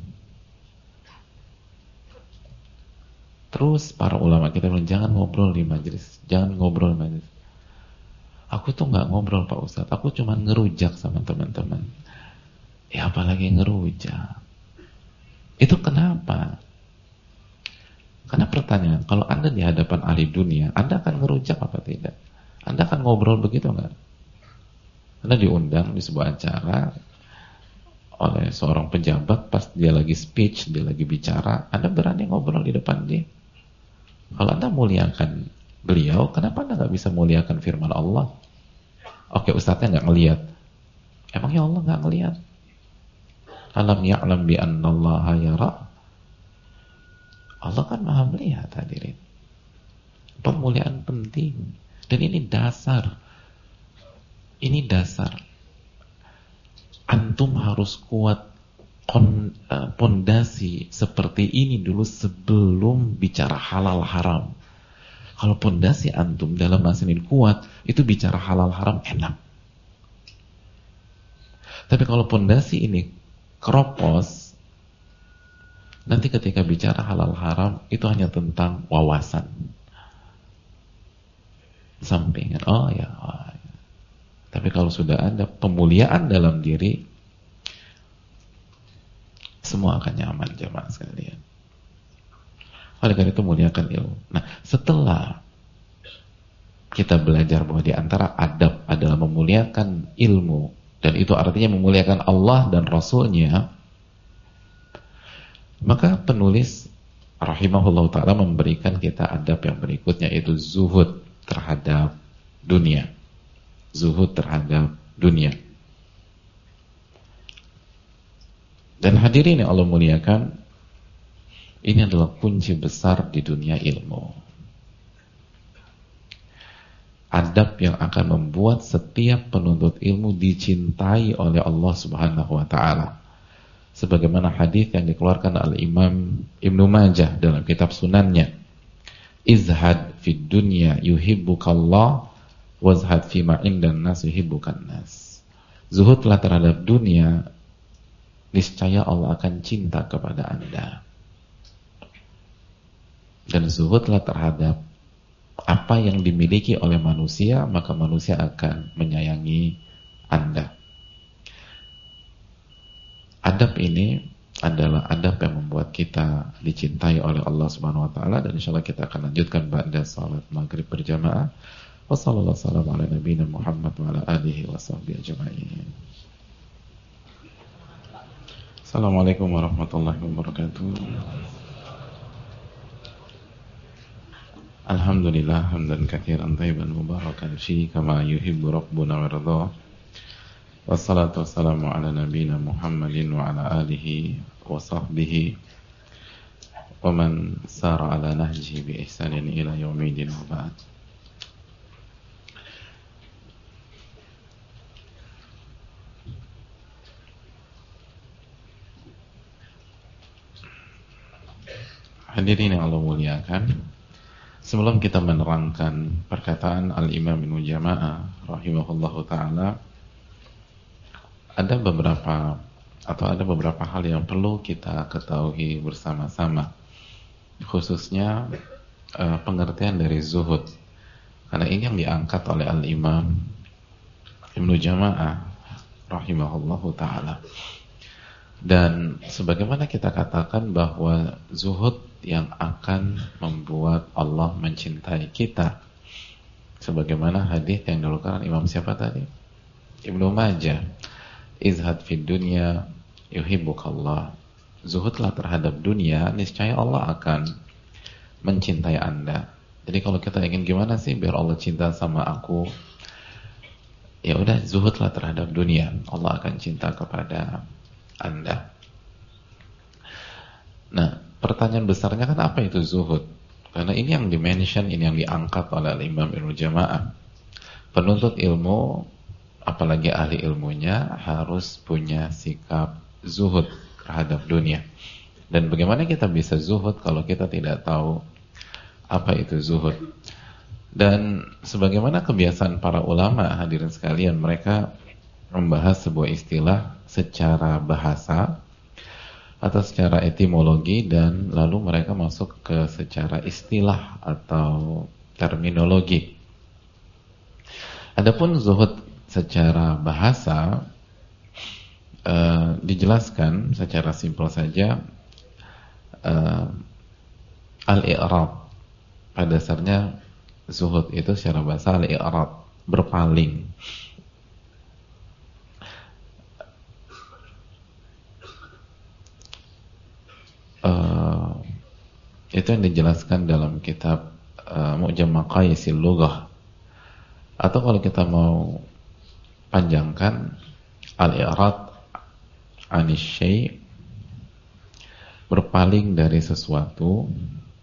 A: Terus para ulama kita bilang jangan ngobrol di majelis, jangan ngobrol di majelis. Aku tuh nggak ngobrol Pak Ustadz, aku cuma ngerujak sama teman-teman. Ya apalagi ngerujak. Itu kenapa? Karena pertanyaan, kalau Anda di hadapan ahli dunia, Anda akan ngerujak apa tidak? Anda akan ngobrol begitu nggak? Anda diundang di sebuah acara oleh seorang pejabat, pas dia lagi speech, dia lagi bicara, Anda berani ngobrol di depan dia? Kalau Anda muliakan beliau, kenapa Anda nggak bisa muliakan firman Allah? Oke, ustadznya nggak ngelihat. Emangnya Allah nggak ngelihat? Alam ya'lam bi annallaha yara. Allah kan maha melihat hadirin. Pemuliaan penting. Dan ini dasar. Ini dasar. Antum harus kuat pondasi seperti ini dulu sebelum bicara halal haram. Kalau pondasi antum dalam bahasa ini kuat, itu bicara halal haram enak. Tapi kalau pondasi ini keropos, nanti ketika bicara halal haram itu hanya tentang wawasan, sampingan. Oh ya. Tapi kalau sudah ada pemuliaan dalam diri, semua akan nyaman jamaah sekalian. Oleh karena itu muliakan ilmu. Nah, setelah kita belajar bahwa di antara adab adalah memuliakan ilmu, dan itu artinya memuliakan Allah dan Rasulnya, maka penulis rahimahullah ta'ala memberikan kita adab yang berikutnya, yaitu zuhud terhadap dunia. Zuhud terhadap dunia. Dan hadirin yang Allah muliakan, ini adalah kunci besar di dunia ilmu. Adab yang akan membuat setiap penuntut ilmu dicintai oleh Allah Subhanahu wa ta'ala. Sebagaimana hadis yang dikeluarkan oleh Imam Ibnu Majah dalam kitab Sunannya. Izhad fid dunya yuhibbukallah wazhad fima indan nas yuhibbukan nas. Zuhudlah terhadap dunia, niscaya Allah akan cinta kepada Anda. Dan zuhudlah terhadap apa yang dimiliki oleh manusia, maka manusia akan menyayangi Anda. Adab ini adalah adab yang membuat kita dicintai oleh Allah Subhanahu wa taala, dan insyaallah kita akan lanjutkan ba'da salat maghrib berjamaah. Wassallallahu ala nabiyina Muhammad wa ala alihi wa sahbihi ajma'in. Assalamualaikum warahmatullahi wabarakatuh. Alhamdulillah hamdan katsiran thayyiban mubarakan fi kama yuhibbu rabbuna wa yarda. Wassalatu wassalamu ala nabiyina Muhammadin wa ala alihi wa sahbihi wa man sara ala nahjihi bi ihsanin ila yaumil wa ba'd. Hadirin yang Allah muliakan, sebelum kita menerangkan perkataan Al-Imam Ibnu Jama'ah rahimahullahu ta'ala, ada beberapa hal yang perlu kita ketahui bersama-sama, khususnya pengertian dari zuhud, karena ini yang diangkat oleh Al-Imam Ibnu Jama'ah rahimahullahu ta'ala. Dan sebagaimana kita katakan bahwa zuhud yang akan membuat Allah mencintai kita, sebagaimana hadis yang dilakukan Imam siapa tadi? Ibnu Majah, izhad fid dunya yuhibbukallah. Zuhudlah terhadap dunia, niscaya Allah akan mencintai Anda. Jadi kalau kita ingin gimana sih biar Allah cinta sama aku, ya udah zuhudlah terhadap dunia, Allah akan cinta kepada Anda. Nah, pertanyaan besarnya kan apa itu zuhud? Karena ini yang dimention, ini yang diangkat oleh Imam Ibnu Jama'ah. Penuntut ilmu, apalagi ahli ilmunya, harus punya sikap zuhud terhadap dunia. Dan bagaimana kita bisa zuhud kalau kita tidak tahu apa itu zuhud? Dan sebagaimana kebiasaan para ulama, hadirin sekalian, mereka membahas sebuah istilah secara bahasa atau secara etimologi, dan lalu mereka masuk ke secara istilah atau terminologi. Adapun zuhud secara bahasa dijelaskan secara simpel saja, al-i'rad. Pada dasarnya zuhud itu secara bahasa al-i'rad, berpaling. Itu yang dijelaskan dalam kitab Mu'jam Maqayisil Lughah, atau kalau kita mau panjangkan, al-i'rad anis syai', berpaling dari sesuatu,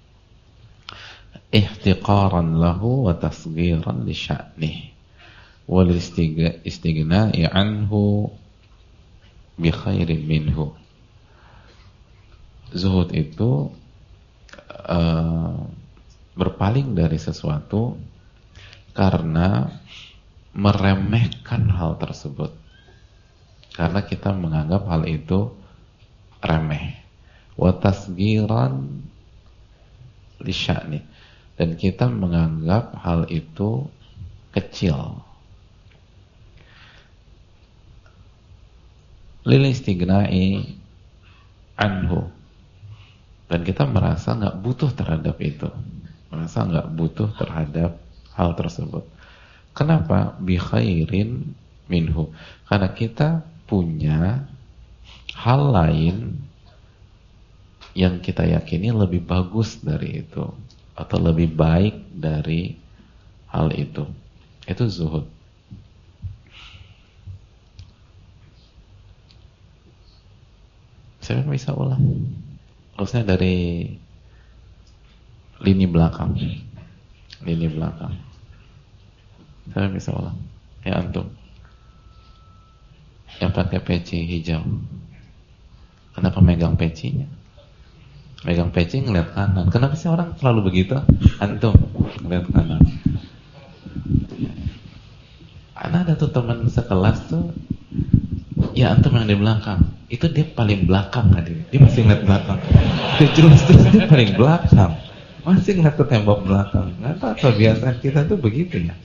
A: ihtiqaran lahu wa tasghiran li sya'nih wal istighna'i anhu bi khairin minhu. Zuhud itu berpaling dari sesuatu karena meremehkan hal tersebut, karena kita menganggap hal itu remeh. Wa tasghiran li sya'ni, dan kita menganggap hal itu kecil. Lil istighna'i anhu, dan kita merasa nggak butuh terhadap itu, merasa nggak butuh terhadap hal tersebut. Kenapa? Bi khairin minhu, karena kita punya hal lain yang kita yakini lebih bagus dari itu, atau lebih baik dari hal itu. Itu zuhud. Saya bisa ulang, harusnya dari lini belakang. Saya bisa ulang. Ya antum yang pakai peci hijau, kenapa megang pecinya? Megang peci ngeliat kanan. Kenapa sih orang selalu begitu? Antum ngeliat kanan. Ada tuh teman sekelas tuh, ya antum yang di belakang, itu dia paling belakang hadir. Dia masih ngeliat belakang. Dia terus dia paling belakang, masih ngeliat ke tembok belakang. Nggak tahu kebiasaan kita tuh begitu ya.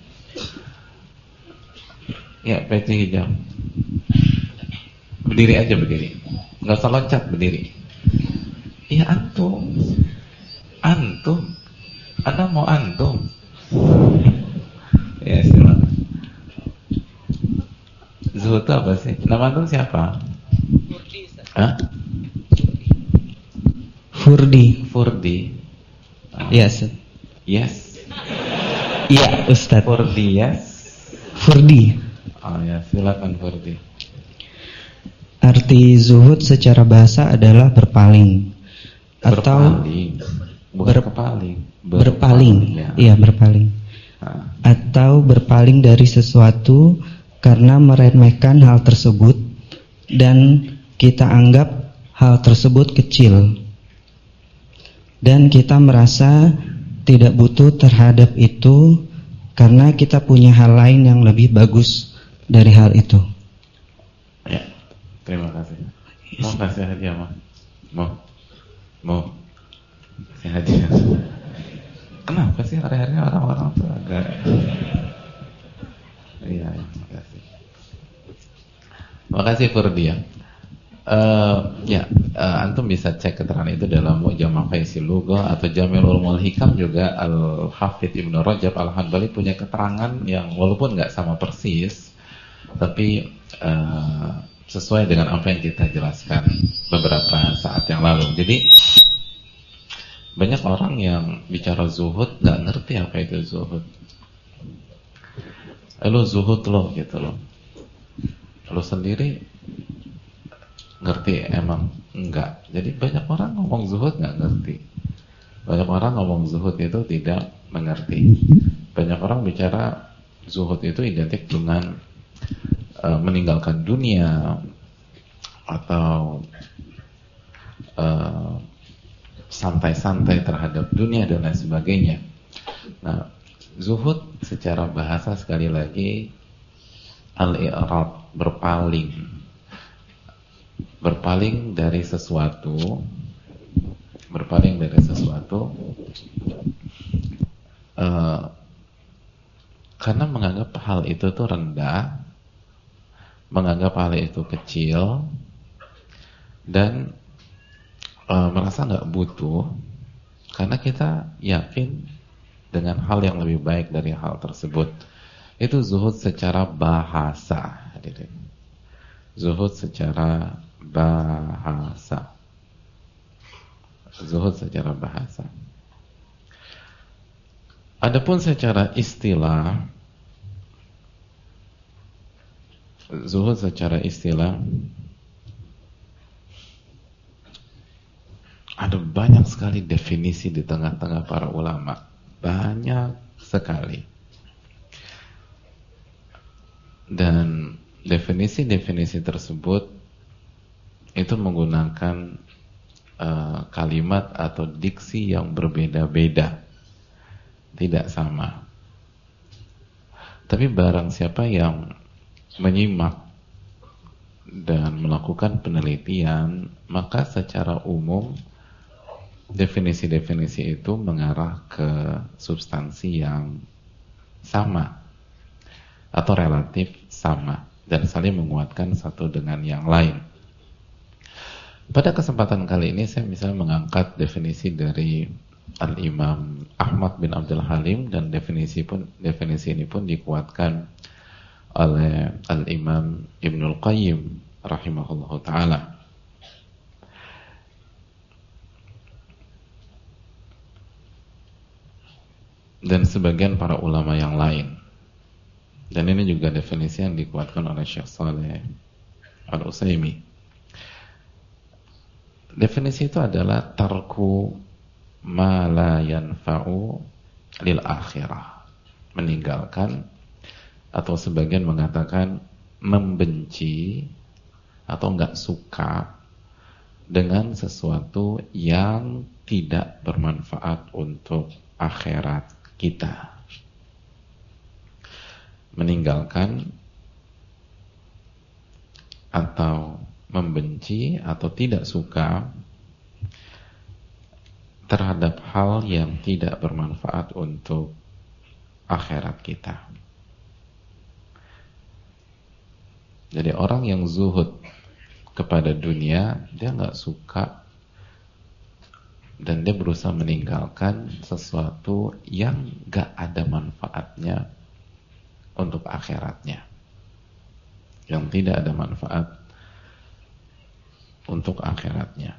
A: Ya, peci hijau. Berdiri aja, berdiri. Nggak usah loncat, berdiri. Iya antum. Anda mau antum? Ya silakan. Zuhud itu apa sih? Nama antum siapa? Hah? Furdi.
B: Yes. Iya, Ustaz. Furdi.
A: Oh ya, silakan Furdi.
B: Arti zuhud secara bahasa adalah berpaling. Berpaling.
A: Ya.
B: Iya, berpaling. Atau berpaling dari sesuatu karena meremehkan hal tersebut dan kita anggap hal tersebut kecil.
C: dan kita merasa tidak butuh terhadap itu karena kita punya hal lain yang lebih bagus dari hal itu.
A: Ya, terima kasih. Mau kasih hadiah, mau kasih hadiah. Kenapa sih hari-hari orang-orang tuh agak? Iya, terima kasih. Terima kasih Furdia. Antum bisa cek keterangan itu dalam Mu'jam Faisil Lughah atau Jamil Ulumul Hikam. Juga Al-Hafidz Ibnu Rajab Al-Hanbali punya keterangan yang walaupun nggak sama persis, tapi sesuai dengan apa yang kita jelaskan beberapa saat yang lalu. Jadi banyak orang yang bicara zuhud nggak ngerti apa itu zuhud. Lo zuhud lo gitu loh. Lo sendiri ngerti emang enggak. Jadi banyak orang ngomong zuhud nggak ngerti. Banyak orang ngomong zuhud itu tidak mengerti. Banyak orang bicara zuhud itu identik dengan meninggalkan dunia atau santai-santai terhadap dunia dan lain sebagainya. Nah, zuhud secara bahasa sekali lagi al-i'rad, berpaling dari sesuatu, karena menganggap hal itu tuh rendah, menganggap hal itu kecil, dan merasa nggak butuh, karena kita yakin dengan hal yang lebih baik dari hal tersebut. Itu zuhud secara bahasa. Zuhud secara bahasa. Zuhud secara bahasa. Adapun secara istilah, zuhud secara istilah, ada banyak sekali definisi di tengah-tengah para ulama. Banyak sekali. Dan definisi-definisi tersebut itu menggunakan kalimat atau diksi yang berbeda-beda, tidak sama. Tapi barang siapa yang menyimak dan melakukan penelitian, maka secara umum definisi-definisi itu mengarah ke substansi yang sama atau relatif sama dan saling menguatkan satu dengan yang lain. Pada kesempatan kali ini saya misalnya mengangkat definisi dari Al-Imam Ahmad bin Abdul Halim, dan definisi ini pun dikuatkan oleh Al-Imam Ibnul Qayyim rahimahullahu ta'ala. Dan sebagian para ulama yang lain. Dan ini juga definisi yang dikuatkan oleh Syekh Shalih Al-Utsaimin. Definisi itu adalah tarku ma la yanfa'u lil akhirah. Meninggalkan, atau sebagian mengatakan membenci atau enggak suka dengan sesuatu yang tidak bermanfaat untuk akhirat kita. Meninggalkan atau membenci atau tidak suka terhadap hal yang tidak bermanfaat untuk akhirat kita. Jadi orang yang zuhud kepada dunia, dia nggak suka dan dia berusaha meninggalkan sesuatu yang nggak ada manfaatnya untuk akhiratnya, yang tidak ada manfaat untuk akhiratnya.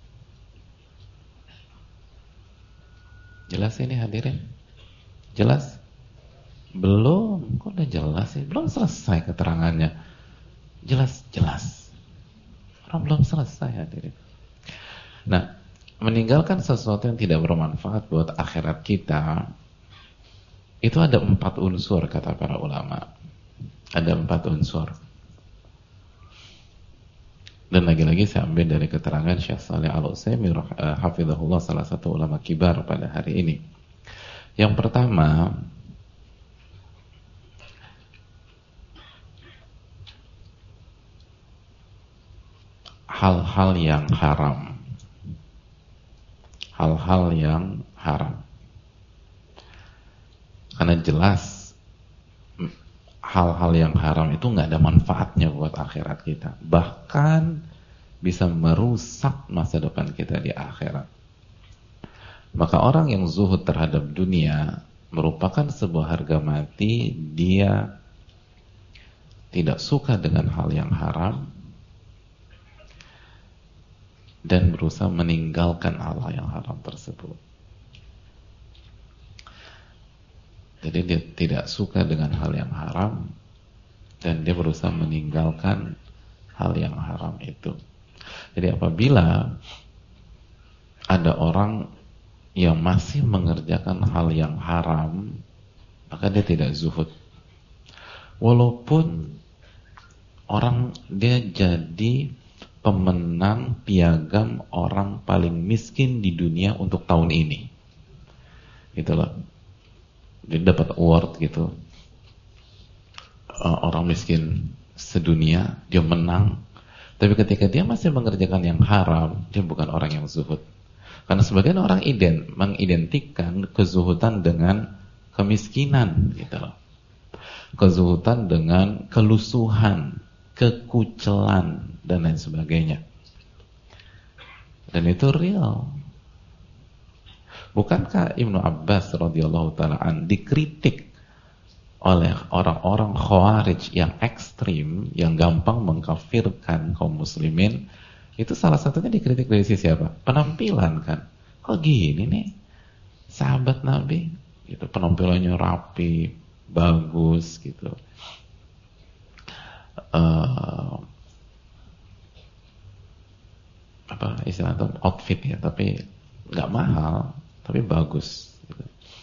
A: Jelas ini hadirin? Jelas? Belum? Kok udah jelas sih? Belum selesai keterangannya. Jelas. Orang belum selesai hadirin. Nah, meninggalkan sesuatu yang tidak bermanfaat buat akhirat kita, itu ada 4 unsur kata para ulama. Ada 4 unsur. Dan lagi-lagi saya ambil dari keterangan Syekh Shalih Al-Utsaimin hafizahullah, salah satu ulama kibar pada hari ini. Yang pertama, hal-hal yang haram. Hal-hal yang haram. Karena jelas hal-hal yang haram itu nggak ada manfaatnya buat akhirat kita. Bahkan bisa merusak masa depan kita di akhirat. Maka orang yang zuhud terhadap dunia merupakan sebuah harga mati. Dia tidak suka dengan hal yang haram dan berusaha meninggalkan hal yang haram tersebut. Jadi dia tidak suka dengan hal yang haram dan dia berusaha meninggalkan hal yang haram itu. Jadi apabila ada orang yang masih mengerjakan hal yang haram, maka dia tidak zuhud. Walaupun orang dia jadi pemenang piagam orang paling miskin di dunia untuk tahun ini, gitu loh. Dia dapat award gitu, orang miskin sedunia, dia menang. Tapi ketika dia masih mengerjakan yang haram, dia bukan orang yang zuhud. Karena sebagian orang mengidentikan kezuhudan dengan kemiskinan, gitu loh. Kezuhudan dengan kelusuhan, kekucelan, dan lain sebagainya. Dan itu real. Bukankah Ibnu Abbas radhiyallahu ta'ala an dikritik oleh orang-orang Khawarij yang ekstrim, yang gampang mengkafirkan kaum muslimin? Itu salah satunya dikritik dari sisi apa? Penampilan kan. Kok gini nih sahabat Nabi? Gitu, penampilannya rapi, bagus gitu. Apa istilahnya, outfit ya, tapi nggak mahal, tapi bagus gitu.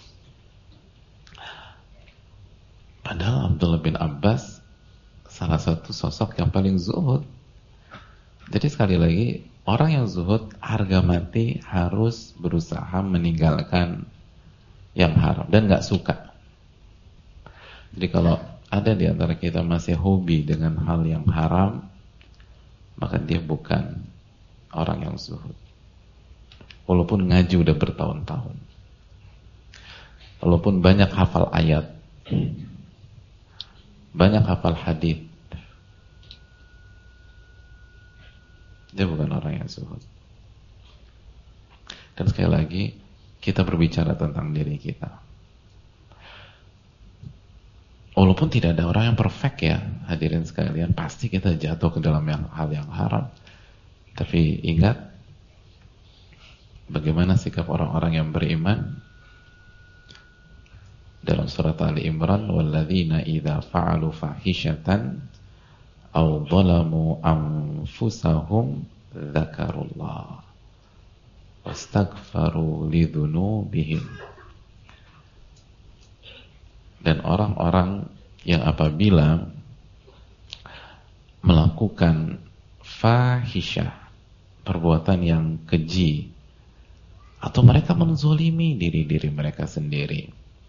A: Padahal Abdullah bin Abbas salah satu sosok yang paling zuhud. Jadi sekali lagi, orang yang zuhud harga mati harus berusaha meninggalkan yang haram dan nggak suka. Jadi kalau ada di antara kita masih hobi dengan hal yang haram, maka dia bukan orang yang zuhud. Walaupun ngaji udah bertahun-tahun, walaupun banyak hafal ayat, banyak hafal hadis, dia bukan orang yang zuhud. Dan sekali lagi, kita berbicara tentang diri kita. Walaupun tidak ada orang yang perfect ya, hadirin sekalian, pasti kita jatuh ke dalam hal yang haram. Tapi ingat, bagaimana sikap orang-orang yang beriman? Dalam surat Ali Imran, walladzina idza fa'alu fahishatan aw dhalamu anfusahum dzakarullah wastaghfaru lidzunubihim. Dan orang-orang yang apabila melakukan fahisyah, perbuatan yang keji, atau mereka menzolimi diri-diri mereka sendiri.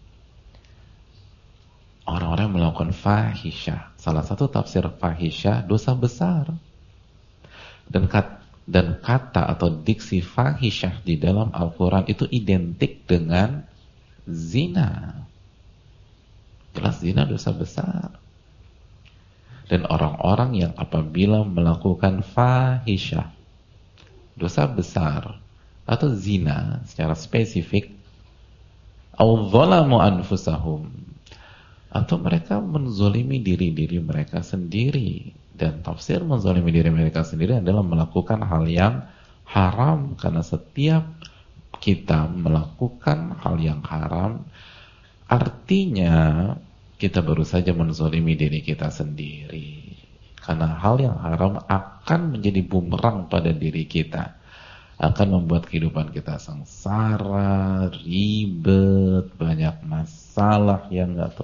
A: Orang-orang yang melakukan fahisyah, salah satu tafsir fahisyah, dosa besar. Dan kata atau diksi fahisyah di dalam Al-Quran itu identik dengan zina. Jelas zina dosa besar. Dan orang-orang yang apabila melakukan fahisyah, dosa besar, atau zina secara spesifik, au dzalamu anfusahum, atau mereka menzolimi diri-diri mereka sendiri. Dan tafsir menzolimi diri mereka sendiri adalah melakukan hal yang haram. Karena setiap kita melakukan hal yang haram, artinya kita baru saja menzolimi diri kita sendiri. Karena hal yang haram akan menjadi bumerang pada diri kita, akan membuat kehidupan kita sengsara, ribet, banyak masalah yang gak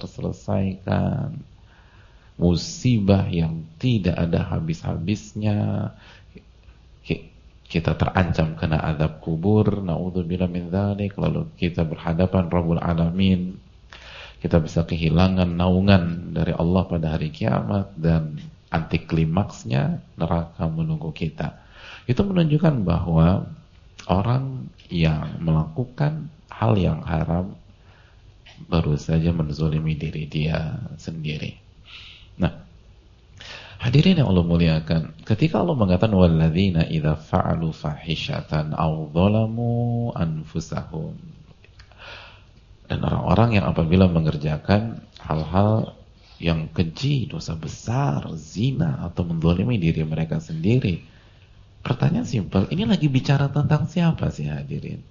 A: terselesaikan, musibah yang tidak ada habis-habisnya, kita terancam kena azab kubur, naudzubillah min dzalik, lalu kita berhadapan Rabbul Alamin, kita bisa kehilangan naungan dari Allah pada hari kiamat, dan anti klimaksnya neraka menunggu kita. Itu menunjukkan bahwa orang yang melakukan hal yang haram baru saja menzalimi diri dia sendiri. Nah, hadirin yang Allah muliakan, ketika Allah mengatakan walladzina idza fa'alu fahishatan aw dzalamu anfusahum, dan orang-orang yang apabila mengerjakan hal-hal yang keji, dosa besar, zina atau menzalimi diri mereka sendiri. Pertanyaan simpel, ini lagi bicara tentang siapa sih hadirin?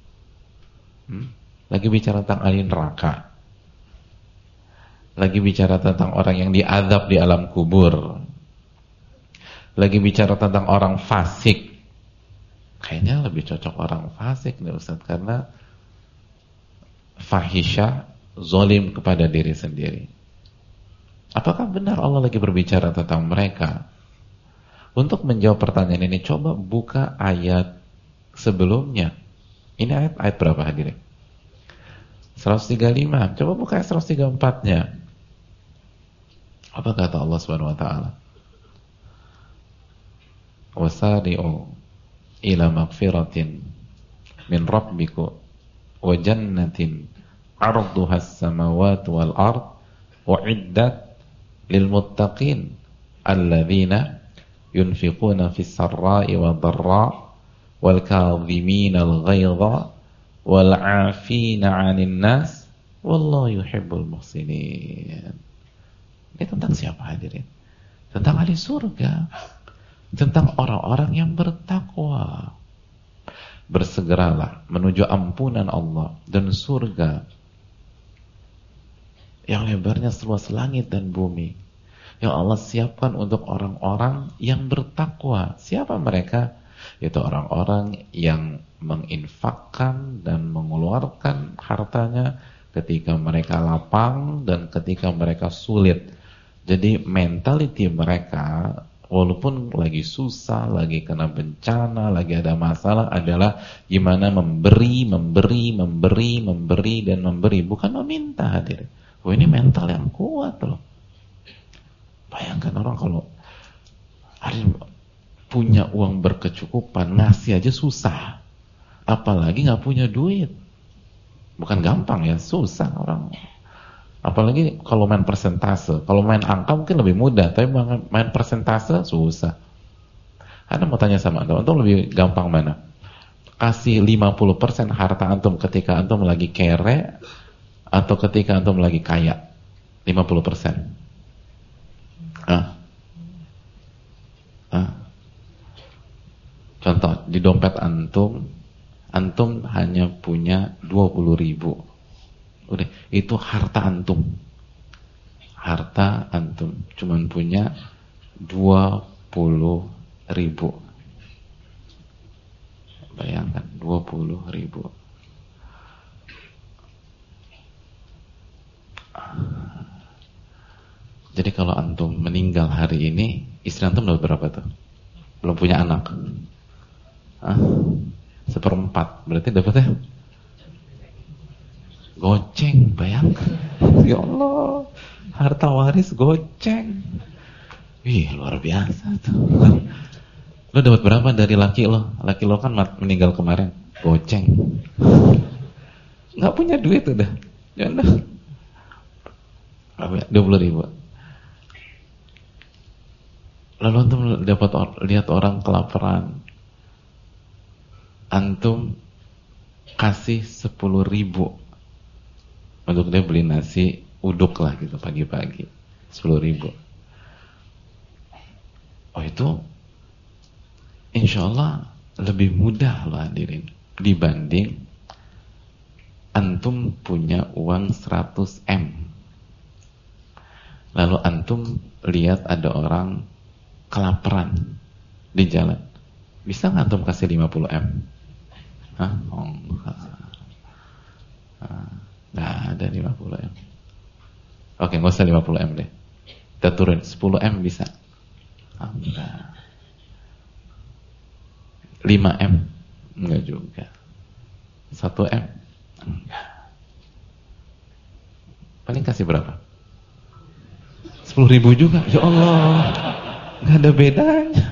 A: Lagi bicara tentang ahli neraka, lagi bicara tentang orang yang diazab di alam kubur, lagi bicara tentang orang fasik. Kayaknya lebih cocok orang fasik nih Ustaz, karena fahisyah, zalim kepada diri sendiri. Apakah benar Allah lagi berbicara tentang mereka? Untuk menjawab pertanyaan ini, coba buka ayat sebelumnya. Ini ayat berapa hadirin? 135. Coba buka ayat 134-nya. Apa kata Allah Subhanahu wa taala? Wasari'u ila magfiratin min rabbikum wa jannatin 'arduha as-samawati wal ard u'iddat lil muttaqin alladzina yunfiquna fis sarra'i wad dharra wal kadhimina al ghaidha wal 'afina 'anil nas wallahu yuhibbul muhsinin. Ini tentang siapa hadirin? Tentang ahli surga, tentang orang-orang yang bertakwa. Bersegeralah menuju ampunan Allah dan surga yang lebarnya seluas langit dan bumi, yang Allah siapkan untuk orang-orang yang bertakwa. Siapa mereka? Itu orang-orang yang menginfakkan dan mengeluarkan hartanya ketika mereka lapang dan ketika mereka sulit. Jadi mentality mereka walaupun lagi susah, lagi kena bencana, lagi ada masalah adalah gimana memberi dan memberi, bukan meminta hadirin. Oh, ini mental yang kuat loh. Bayangkan orang kalau punya uang berkecukupan, ngasih aja susah, apalagi nggak punya duit. Bukan gampang ya, susah orang. Apalagi kalau main persentase. Kalau main angka mungkin lebih mudah, tapi main persentase susah. Anda mau tanya sama antum lebih gampang mana? Kasih 50% harta antum ketika antum lagi kere atau ketika antum lagi kaya? 50%. Contoh, di dompet antum hanya punya 20.000. Udah, itu harta antum. Harta antum cuman punya 20.000. Bayangkan 20.000. Jadi kalau antum meninggal hari ini, istri antum dapat berapa tuh? Belum punya anak. 1/4. Berarti dapatnya goceng, bayangkan. Ya Allah, harta waris goceng. Wih, luar biasa tuh. Lo dapat berapa dari laki lo? Laki lo kan meninggal kemarin, goceng. Nggak punya duit udah. Ya udah. 20.000. Lalu antum dapat lihat orang kelaparan. Antum kasih 10.000 untuk dia beli nasi uduk lah gitu pagi-pagi, 10.000. Oh, itu insya Allah lebih mudah loh hadirin dibanding antum punya uang 100 M, lalu antum lihat ada orang kelaparan di jalan, bisa nggak antum kasih 50 M? Hah? Oh, nggak ada 50 M. Oke, nggak usah 50 M deh. Kita turun 10 M bisa. Enggak. 5M? Enggak juga. 1M? Enggak. Paling kasih berapa? 10.000 juga? Ya Allah, enggak ada bedanya.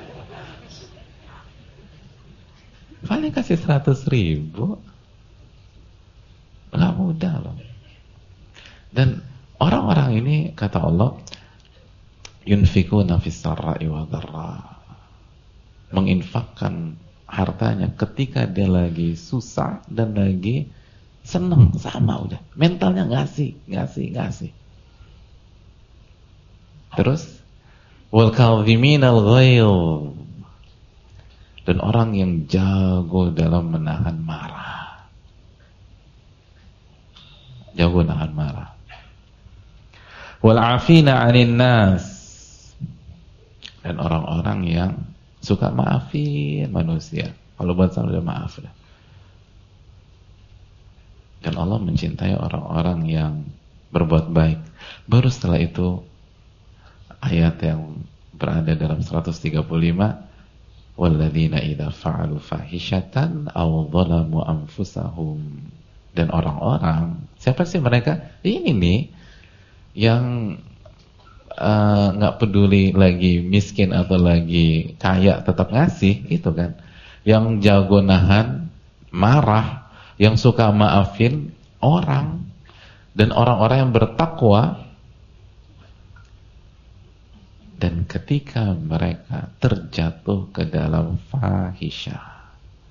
A: Paling kasih 100.000. Enggak mudah loh. Dan orang-orang ini, kata Allah, yunfikuna fis sarra'i wa dharra, menginfakkan hartanya ketika dia lagi susah dan lagi senang, sama udah. Mentalnya ngasih. Terus wal kadhiminal ghaidh, dan orang yang jago dalam menahan marah. Jago nahan marah. Wal 'afina 'anil nas, dan orang-orang yang suka maafin manusia. Kalau buat salah udah maaf dah. Dan Allah mencintai orang-orang yang berbuat baik. Baru setelah itu ayat yang berada dalam 135, walladzina idza fa'alu fahishatan aw dhalamu anfusahum, dan orang-orang, siapa sih mereka? Ini nih yang nggak peduli lagi miskin atau lagi kaya, tetap ngasih, itu kan. Yang jago nahan marah, yang suka maafin orang, dan orang-orang yang bertakwa. Dan ketika mereka terjatuh ke dalam fahisyah,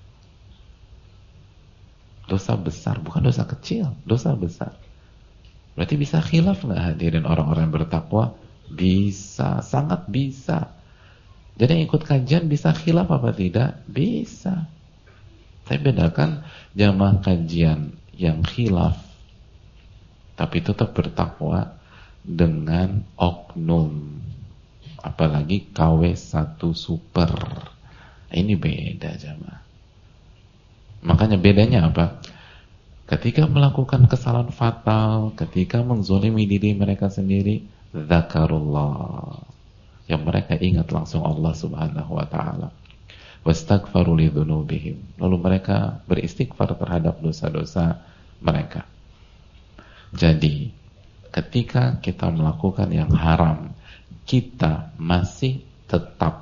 A: dosa besar, bukan dosa kecil, dosa besar. Berarti bisa khilaf nggak hadirin orang-orang yang bertakwa? Bisa, sangat bisa. Jadi yang ikut kajian bisa khilaf apa tidak? Bisa. Saya bedakan jamaah kajian yang khilaf tapi tetap bertakwa dengan oknum, apalagi KW1 super. Ini beda jamaah. Makanya bedanya apa? Ketika melakukan kesalahan fatal, ketika menzolimi diri mereka sendiri, dzakarullah, yang mereka ingat langsung Allah subhanahu wa ta'ala, wastaghfaru lidzunubihim, lalu mereka beristighfar terhadap dosa-dosa mereka. Jadi ketika kita melakukan yang haram, kita masih tetap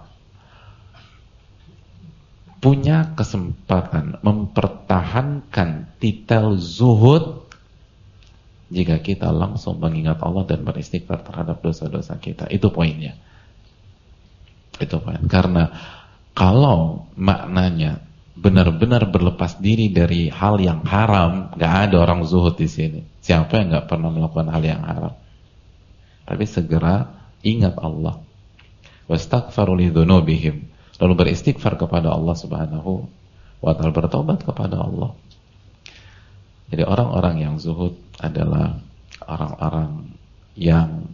A: punya kesempatan mempertahankan titel zuhud jika kita langsung mengingat Allah dan beristighfar terhadap dosa-dosa kita. Itu poinnya. Itu poin. Karena kalau maknanya benar-benar berlepas diri dari hal yang haram, gak ada orang zuhud di sini. Siapa yang gak pernah melakukan hal yang haram? Tapi segera ingat Allah. Wastaghfaru lidzunubihim, lalu beristighfar kepada Allah subhanahu wa ta'ala, bertobat kepada Allah. Jadi orang-orang yang zuhud adalah orang-orang yang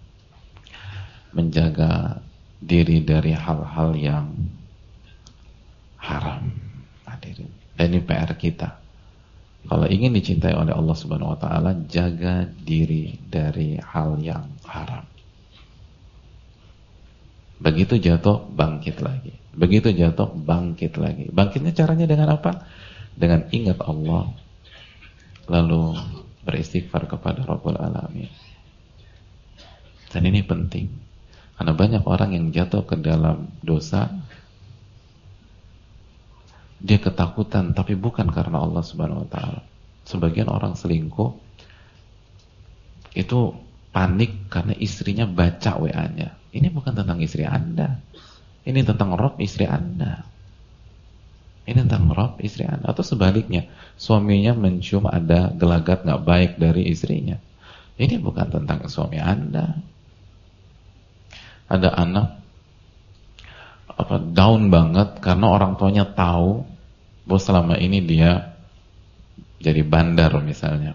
A: menjaga diri dari hal-hal yang haram. Dan ini PR kita. Kalau ingin dicintai oleh Allah subhanahu wa ta'ala, jaga diri dari hal yang haram. Begitu jatuh, bangkit lagi. Begitu jatuh, bangkit lagi. Bangkitnya caranya dengan apa? Dengan ingat Allah, lalu beristighfar kepada Rabbul Alamin. Dan ini penting, karena banyak orang yang jatuh ke dalam dosa, dia ketakutan, tapi bukan karena Allah subhanahu wa ta'ala. Sebagian orang selingkuh itu panik karena istrinya baca WA-nya. Ini bukan tentang istri Anda. Ini tentang Rob istri Anda. Ini tentang Rob istri Anda. Atau sebaliknya, suaminya mencium ada gelagat gak baik dari istrinya. Ini bukan tentang suami Anda. Ada anak down banget karena orang tuanya tahu bahwa selama ini dia jadi bandar misalnya.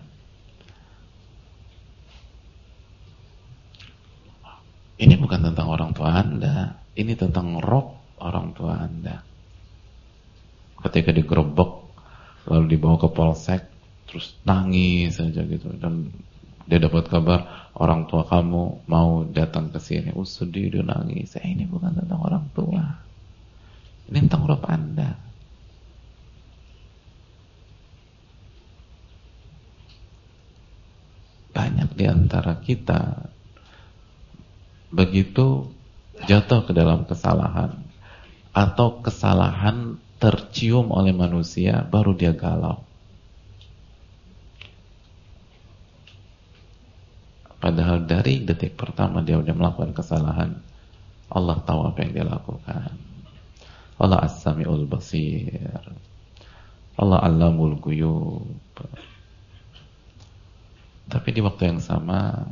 A: Ini bukan tentang orang tua Anda, ini tentang Rob orang tua Anda. Ketika digerebek lalu dibawa ke polsek, terus nangis saja gitu, dan dia dapat kabar orang tua kamu mau datang ke sini. Sedih, dia nangis. Ini bukan tentang orang tua. Ini tentang huruf Anda. Banyak di antara kita begitu jatuh ke dalam kesalahan atau kesalahan tercium oleh manusia, baru dia galau. Padahal dari detik pertama dia sudah melakukan kesalahan, Allah tahu apa yang dia lakukan. Allah As-Sami'ul Basir, Allah Allamul Ghuyub. Tapi di waktu yang sama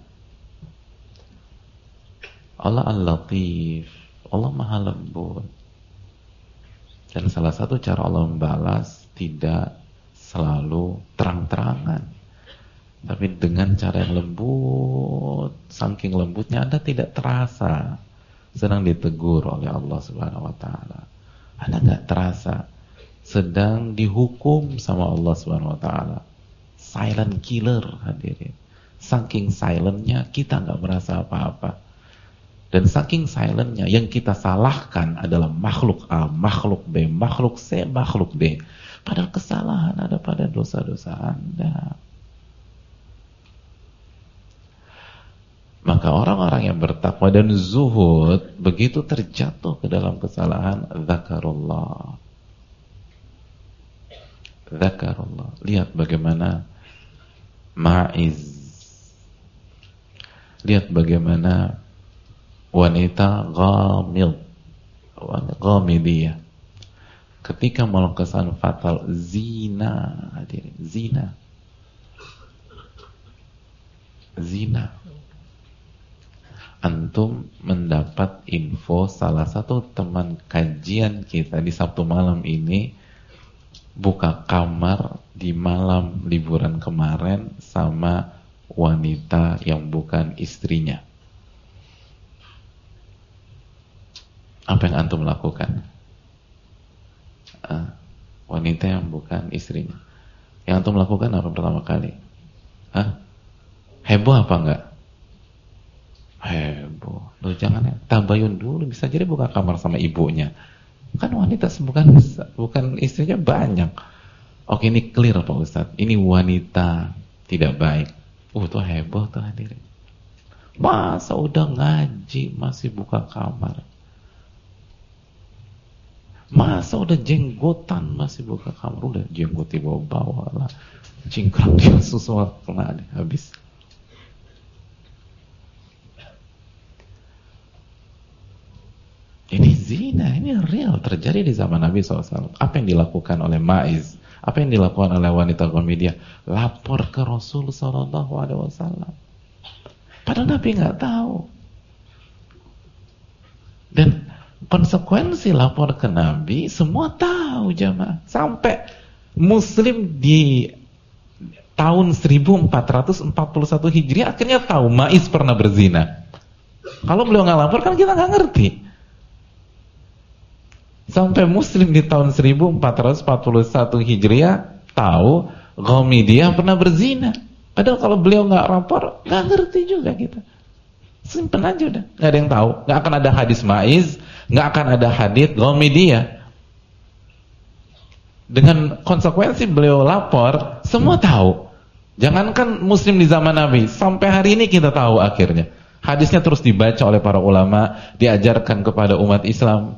A: Allah Al-Latif, Allah Maha Lembut. Dan salah satu cara Allah membalas tidak selalu terang-terangan, tapi dengan cara yang lembut. Saking lembutnya Anda tidak terasa sedang ditegur oleh Allah Subhanahu wa taala. Anda enggak terasa sedang dihukum sama Allah Subhanahu wa taala. Silent killer, hadirin. Saking silentnya kita enggak merasa apa-apa. Dan saking silentnya yang kita salahkan adalah makhluk A, makhluk B, makhluk C, makhluk D. Padahal kesalahan ada pada dosa-dosa Anda. Maka orang-orang yang bertakwa dan zuhud begitu terjatuh ke dalam kesalahan, dzakarullah. Dzakarullah. Lihat bagaimana Ma'iz. Lihat bagaimana wanita ghamidiyah ketika melakukan fatal zina, hadirin, zina. Antum mendapat info salah satu teman kajian kita di Sabtu malam ini buka kamar di malam liburan kemarin sama wanita yang bukan istrinya. Apa yang antum lakukan? Wanita yang bukan istrinya. Yang antum lakukan apa pertama kali? Heboh apa enggak? Heboh. Loh, jangan ya, tabayun dulu. Bisa jadi buka kamar sama ibunya. Kan wanita bukan istrinya banyak. Oke, ini clear Pak Ustadz. Ini wanita tidak baik. Tuh heboh tuh hadirin. Masa udah ngaji masih buka kamar? Masa udah jenggotan masih buka kamar? Udah jenggot dibawa-bawa lah, cingkrang dia susu kena habis. Ini zina, ini real terjadi di zaman Nabi SAW. Apa yang dilakukan oleh Ma'iz? Apa yang dilakukan oleh wanita Ghamidiyah? Lapor ke Rasul SAW. Padahal Nabi nggak tahu. Dan konsekuensi lapor ke Nabi semua tahu jamaah. Sampai Muslim di tahun 1441 Hijriah akhirnya tahu Ma'iz pernah berzina. Kalau beliau nggak lapor kan kita nggak ngerti. Sampai Muslim di tahun 1441 Hijriah tahu Ghamidiyah pernah berzina. Padahal kalau beliau nggak lapor nggak ngerti juga kita. Simpen aja udah, nggak ada yang tahu. Nggak akan ada hadis Ma'iz, nggak akan ada hadits Ghamidiyah. Dengan konsekuensi beliau lapor, semua tahu. Jangankan Muslim di zaman Nabi, sampai hari ini kita tahu akhirnya. Hadisnya terus dibaca oleh para ulama, diajarkan kepada umat Islam.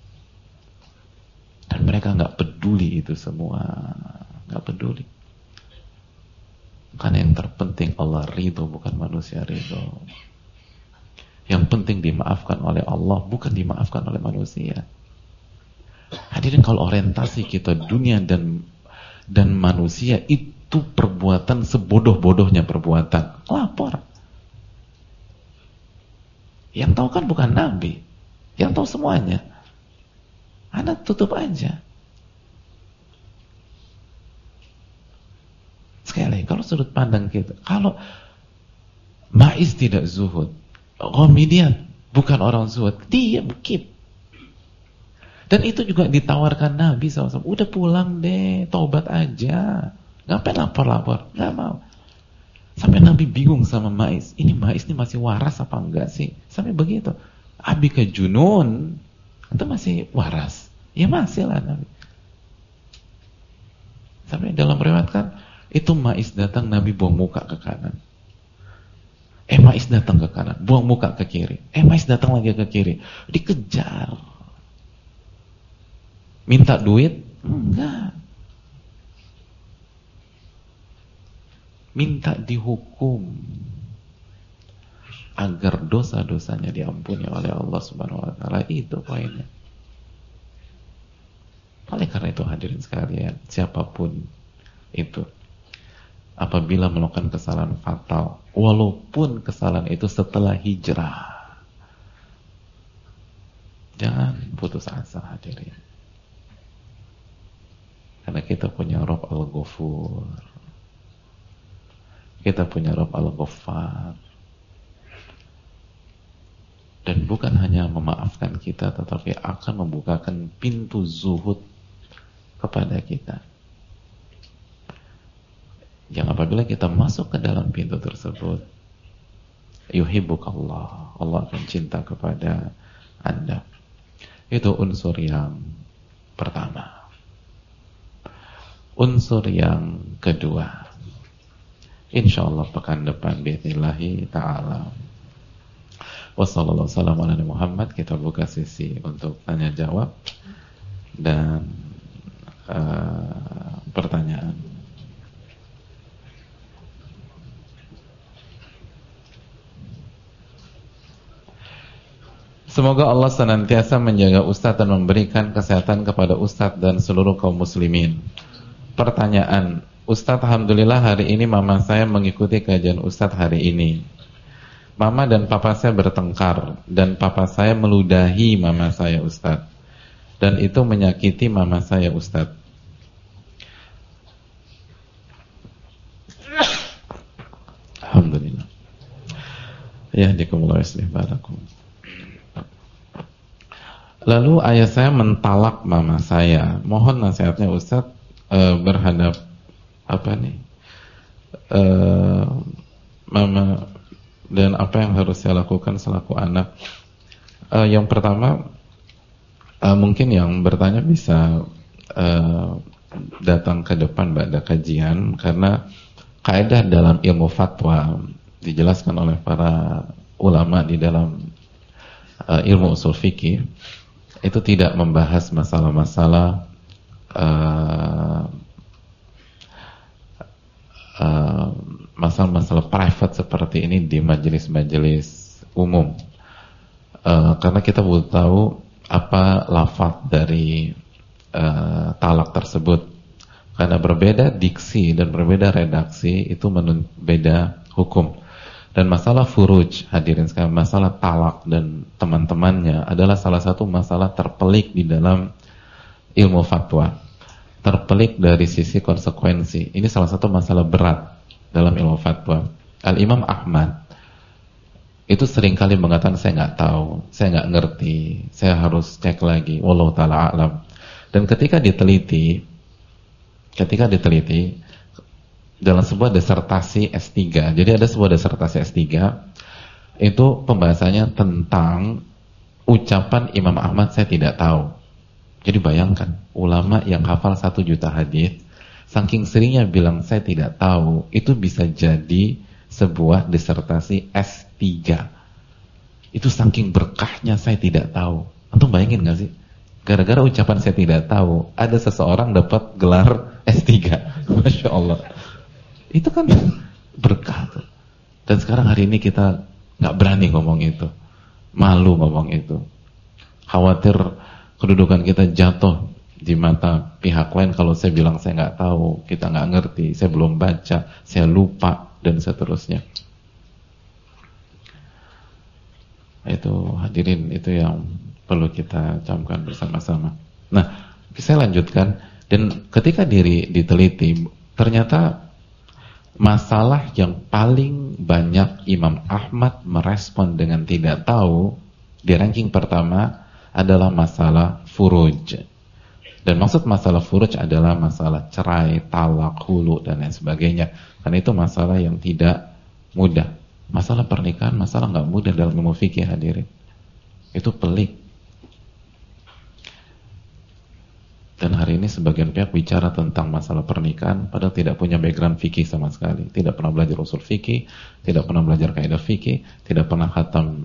A: Dan mereka nggak peduli itu semua, nggak peduli. Karena yang terpenting Allah ridho, bukan manusia ridho. Yang penting dimaafkan oleh Allah, bukan dimaafkan oleh manusia. Hadirin, kalau orientasi kita dunia dan manusia itu perbuatan sebodoh-bodohnya perbuatan, lapor. Yang tahu kan bukan Nabi, yang tahu semuanya. Anda tutup aja. Sekali lagi, kalau sudut pandang kita, kalau Ma'iz tidak zuhud, Ghamidiyah bukan orang zuhud, dia keep. Dan itu juga ditawarkan Nabi SAW. Udah pulang deh, taubat aja. Ngapain lapor-lapor? Nggak mau. Sampai Nabi bingung sama Ma'iz. Ini Ma'iz ini masih waras apa enggak sih? Sampai begitu. Abika junun, itu masih waras. Ya masih lah Nabi. Sampai dalam riwayat kan, itu Maiz datang, Nabi buang muka ke kanan. Maiz datang ke kanan, buang muka ke kiri. Maiz datang lagi ke kiri. Dikejar. Minta duit? Enggak. Minta dihukum agar dosa-dosanya diampuni oleh Allah Subhanahu wa taala. Itu poinnya. Oleh karena itu hadirin sekalian, siapapun itu, apabila melakukan kesalahan fatal, walaupun kesalahan itu setelah hijrah, jangan putus asa hadirin. Karena kita punya Rabb Al-Ghafur, kita punya Rabb Al-Ghaffar, dan bukan hanya memaafkan kita, tetapi akan membukakan pintu zuhud kepada kita. Yang apabila kita masuk ke dalam pintu tersebut, yuhibbukallah, Allah akan cinta kepada Anda. Itu unsur yang pertama. Unsur yang kedua, insyaallah pekan depan biidznillah ta'ala, wassalamualaikum warahmatullahi wabarakatuh, kita buka sesi untuk tanya jawab dan pertanyaan. Semoga Allah senantiasa menjaga Ustadz dan memberikan kesehatan kepada Ustadz dan seluruh kaum muslimin. Pertanyaan, Ustadz, alhamdulillah hari ini mama saya mengikuti kajian Ustadz hari ini. Mama dan papa saya bertengkar dan papa saya meludahi mama saya Ustadz, dan itu menyakiti mama saya Ustadz. Alhamdulillah. Ya, dikumulai islih barakum. Lalu ayah saya mentalak mama saya. Mohon nasihatnya Ustadz berhadap mama, dan apa yang harus saya lakukan selaku anak. Yang pertama, mungkin yang bertanya bisa datang ke depan pada kajian, karena kaidah dalam ilmu fatwa dijelaskan oleh para ulama di dalam ilmu usul fikih itu tidak membahas masalah-masalah masalah-masalah private seperti ini di majelis-majelis umum, karena kita butuh tahu apa lafaz dari talak tersebut, karena berbeda diksi dan berbeda redaksi itu beda hukum. Dan masalah furuj, hadirin sekalian, masalah talak dan teman-temannya adalah salah satu masalah terpelik di dalam ilmu fatwa. Terpelik dari sisi konsekuensi. Ini salah satu masalah berat dalam ilmu fatwa. Al-Imam Ahmad itu seringkali mengatakan saya nggak tahu, saya nggak ngerti, saya harus cek lagi, wallahu ta'ala a'lam. Dan ketika diteliti dalam sebuah disertasi S3, jadi ada sebuah disertasi S3 itu pembahasannya tentang ucapan Imam Ahmad saya tidak tahu. Jadi bayangkan, ulama yang hafal 1 juta hadis, saking seringnya bilang saya tidak tahu, itu bisa jadi sebuah disertasi S3. Itu saking berkahnya saya tidak tahu. Antum bayangin gak sih? Gara-gara ucapan saya tidak tahu, ada seseorang dapat gelar S3. Masya Allah. Itu kan berkah tuh. Dan sekarang hari ini kita gak berani ngomong itu, malu ngomong itu, khawatir kedudukan kita jatuh di mata pihak lain kalau saya bilang saya nggak tahu, kita nggak ngerti, saya belum baca, saya lupa, dan seterusnya. Itu hadirin, itu yang perlu kita camkan bersama-sama. Nah, saya lanjutkan. Dan ketika diteliti, ternyata masalah yang paling banyak Imam Ahmad merespon dengan tidak tahu di ranking pertama adalah masalah furuj. Dan maksud masalah furuj adalah masalah cerai, talak, hulu, dan lain sebagainya. Karena itu masalah yang tidak mudah. Masalah pernikahan, masalah nggak mudah dalam ilmu fikih hadirin. Itu pelik. Dan hari ini sebagian pihak bicara tentang masalah pernikahan padahal tidak punya background fikih sama sekali. Tidak pernah belajar usul fikih, tidak pernah belajar kaidah fikih, tidak pernah khatam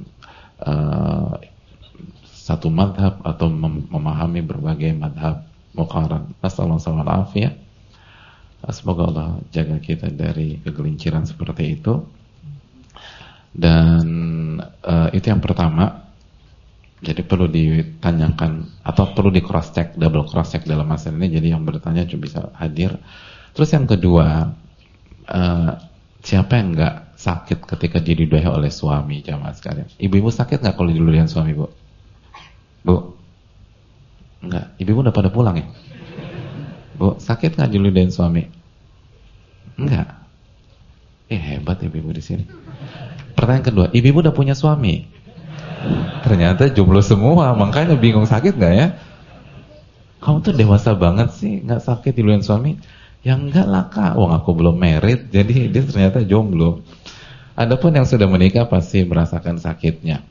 A: satu madhab atau memahami berbagai madhab muqaran. Nasallallahu alaihi. Semoga Allah jaga kita dari kegelinciran seperti itu. Dan itu yang pertama. Jadi perlu ditanyakan atau perlu di cross check, double cross check dalam masalah ini. Jadi yang bertanya cuma bisa hadir. Terus yang kedua, siapa yang nggak sakit ketika diludahi oleh suami, jamaah sekalian? Ibu-ibu sakit nggak kalau diludahi suami, Bu? Bu? Enggak. Ibu-ibu udah pada pulang ya? Bu, sakit nggak diludahin suami? Enggak. Hebat ibu-ibu di sini. Pertanyaan kedua, ibu-ibu udah punya suami? Ternyata jomblo semua, makanya bingung sakit nggak ya? Kamu tuh dewasa banget sih, nggak sakit diludahin suami? Ya enggak lah kak, wong aku belum married, jadi dia ternyata jomblo. Adapun yang sudah menikah pasti merasakan sakitnya.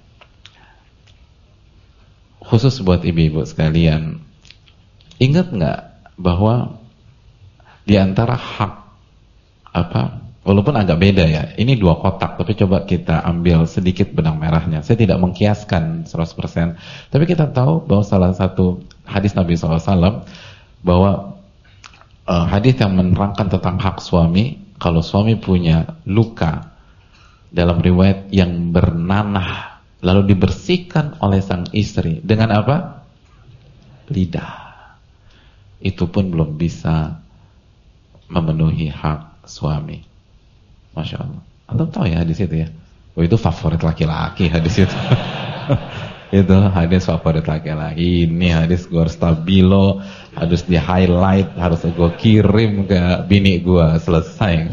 A: Khusus buat ibu-ibu sekalian, ingat nggak bahwa di antara hak walaupun agak beda ya, ini dua kotak, tapi coba kita ambil sedikit benang merahnya. Saya tidak mengkiaskan 100%, tapi kita tahu bahwa salah satu hadis Nabi SAW, bahwa hadis yang menerangkan tentang hak suami, kalau suami punya luka, dalam riwayat yang bernanah, lalu dibersihkan oleh sang istri, dengan apa? Lidah. Itu pun belum bisa memenuhi hak suami. Masya Allah. Antum tahu ya hadis itu ya? Oh, itu favorit laki-laki hadis itu. Itu hadis favorit laki-laki. Ini hadis gue harus stabilo, harus di highlight, harus gue kirim ke bini gue, selesai.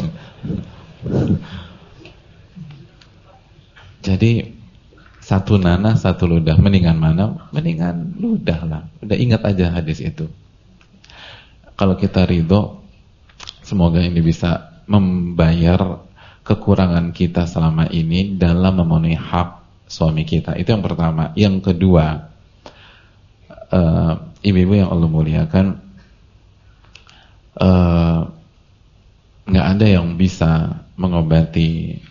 A: Jadi satu nanah, satu ludah. Mendingan mana? Mendingan ludah lah. Udah ingat aja hadis itu. Kalau kita ridho, semoga ini bisa membayar kekurangan kita selama ini dalam memenuhi hak suami kita. Itu yang pertama. Yang kedua, ibu-ibu yang Allah muliakan, nggak ada yang bisa mengobati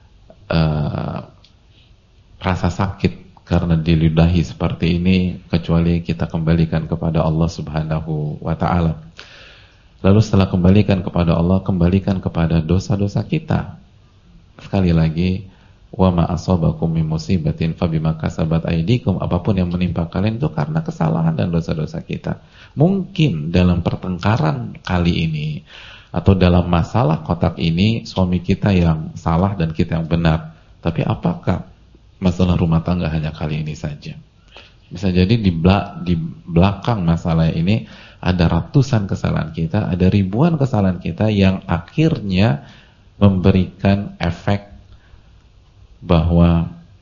A: rasa sakit karena diludahi seperti ini kecuali kita kembalikan kepada Allah Subhanahu wa ta'ala. Lalu setelah kembalikan kepada Allah, kembalikan kepada dosa-dosa kita. Sekali lagi, wa ma asabakum min musibatin fabima kasabat aydikum, apapun yang menimpa kalian itu karena kesalahan dan dosa-dosa kita. Mungkin dalam pertengkaran kali ini atau dalam masalah kotak ini suami kita yang salah dan kita yang benar. Tapi apakah masalah rumah tangga hanya kali ini saja? Bisa jadi di belakang masalah ini ada ratusan kesalahan kita, ada ribuan kesalahan kita yang akhirnya memberikan efek bahwa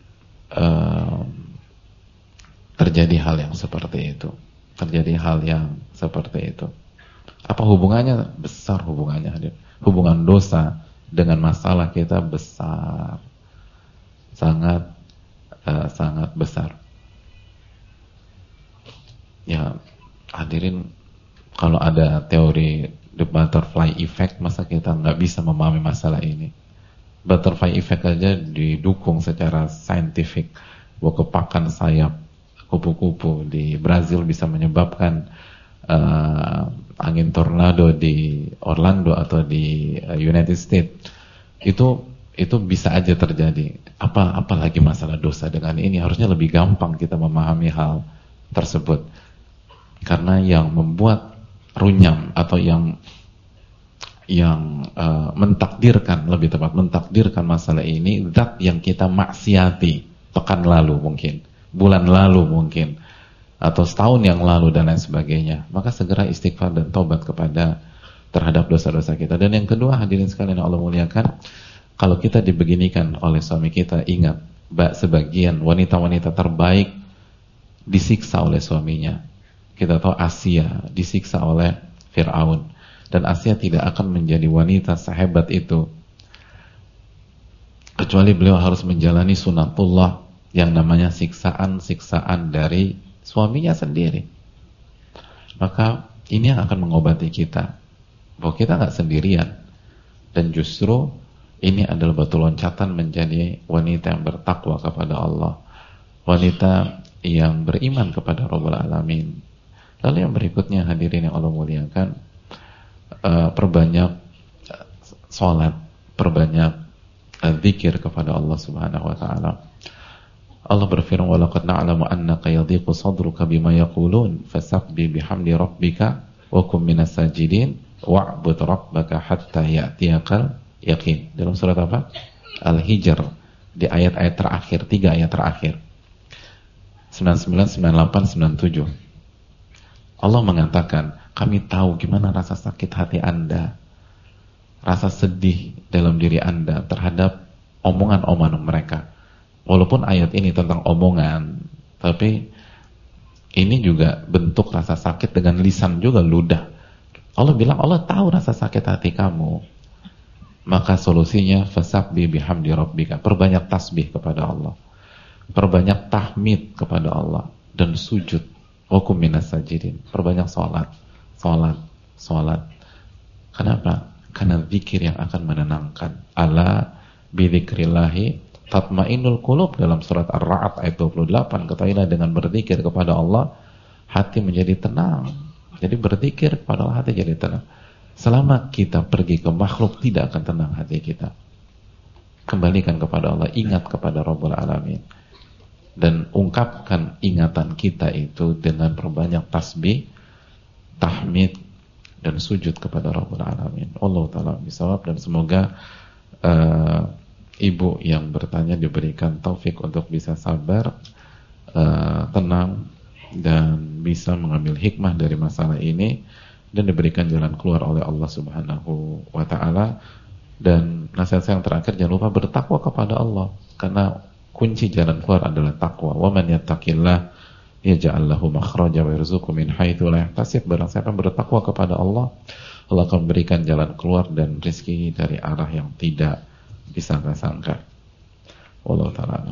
A: terjadi hal yang seperti itu. Terjadi hal yang seperti itu. Apa hubungannya? Besar hubungannya. Hubungan dosa dengan masalah kita besar. Sangat besar. Ya, hadirin, kalau ada teori the butterfly effect, masa kita nggak bisa memahami masalah ini? Butterfly effect aja didukung secara saintifik, bahwa kepakan sayap kupu-kupu di Brazil bisa menyebabkan angin tornado di Orlando atau di United States. Itu bisa aja terjadi. Apalagi masalah dosa. Dengan ini harusnya lebih gampang kita memahami hal tersebut. Karena yang membuat runyam atau yang mentakdirkan, lebih tepat mentakdirkan masalah ini, zat yang kita maksiati pekan lalu mungkin, bulan lalu mungkin, atau setahun yang lalu dan lain sebagainya. Maka segera istighfar dan taubat terhadap dosa-dosa kita. Dan yang kedua, hadirin sekalian yang Allah muliakan, kalau kita dibeginikan oleh suami kita, ingat, sebagian wanita-wanita terbaik disiksa oleh suaminya. Kita tahu Asia disiksa oleh Fir'aun, dan Asia tidak akan menjadi wanita sehebat itu kecuali beliau harus menjalani sunatullah yang namanya siksaan-siksaan dari suaminya sendiri. maka ini yang akan mengobati kita, bahwa kita nggak sendirian, dan justru ini adalah batu loncatan menjadi wanita yang bertakwa kepada Allah, wanita yang beriman kepada Rabbul Alamin. Lalu yang berikutnya, hadirin yang Allah muliakan, perbanyak sholat, perbanyak zikir kepada Allah Subhanahu wa taala. Allah berfirman, "Wa laqad na'lamu annaka yadhiqu sadruka bima yaqulun fasabbih bihamdi rabbika wa kum minas sajidin wa'bud rabbaka hatta ya'tiyakal yaqin." Dalam surat apa? Al-Hijr, di ayat-ayat terakhir, 3 ayat terakhir, 99, 98, 97. Allah mengatakan, kami tahu gimana rasa sakit hati Anda, rasa sedih dalam diri Anda terhadap omongan-omongan mereka. Walaupun ayat ini tentang omongan, tapi ini juga bentuk rasa sakit dengan lisan juga, ludah. Allah bilang, Allah tahu rasa sakit hati kamu. Maka solusinya, fasabbih bihamdi rabbika, perbanyak tasbih kepada Allah, perbanyak tahmid kepada Allah, dan sujud. Wa kum minas sajidin, perbanyak salat. Kenapa? Karena zikir yang akan menenangkan. Ala bidzikrillahi tatmainnul qulub, dalam surat Ar-Ra'd ayat 28. Ketahuilah, dengan berzikir kepada Allah hati menjadi tenang. Jadi berzikir kepada Allah hati jadi tenang. Selama kita pergi ke makhluk, tidak akan tenang hati kita. Kembalikan kepada Allah, ingat kepada Rabbul Alamin, dan ungkapkan ingatan kita itu dengan perbanyak tasbih, tahmid, dan sujud kepada Rabbul Alamin. Allah Ta'ala bisawab, dan semoga ibu yang bertanya diberikan taufik untuk bisa sabar, tenang, dan bisa mengambil hikmah dari masalah ini, dan diberikan jalan keluar oleh Allah Subhanahu wa Ta'ala. Dan nasihat saya yang terakhir, jangan lupa bertakwa kepada Allah, karena kunci jalan keluar adalah takwa. Wa man yattaqillah yaj'al lahu makhraja wa yarzuqhu min haitsu la yahtasib. Barang siapa yang bertakwa kepada Allah, Allah akan memberikan jalan keluar dan rezeki dari arah yang tidak disangka-sangka. Wallahu ta'ala.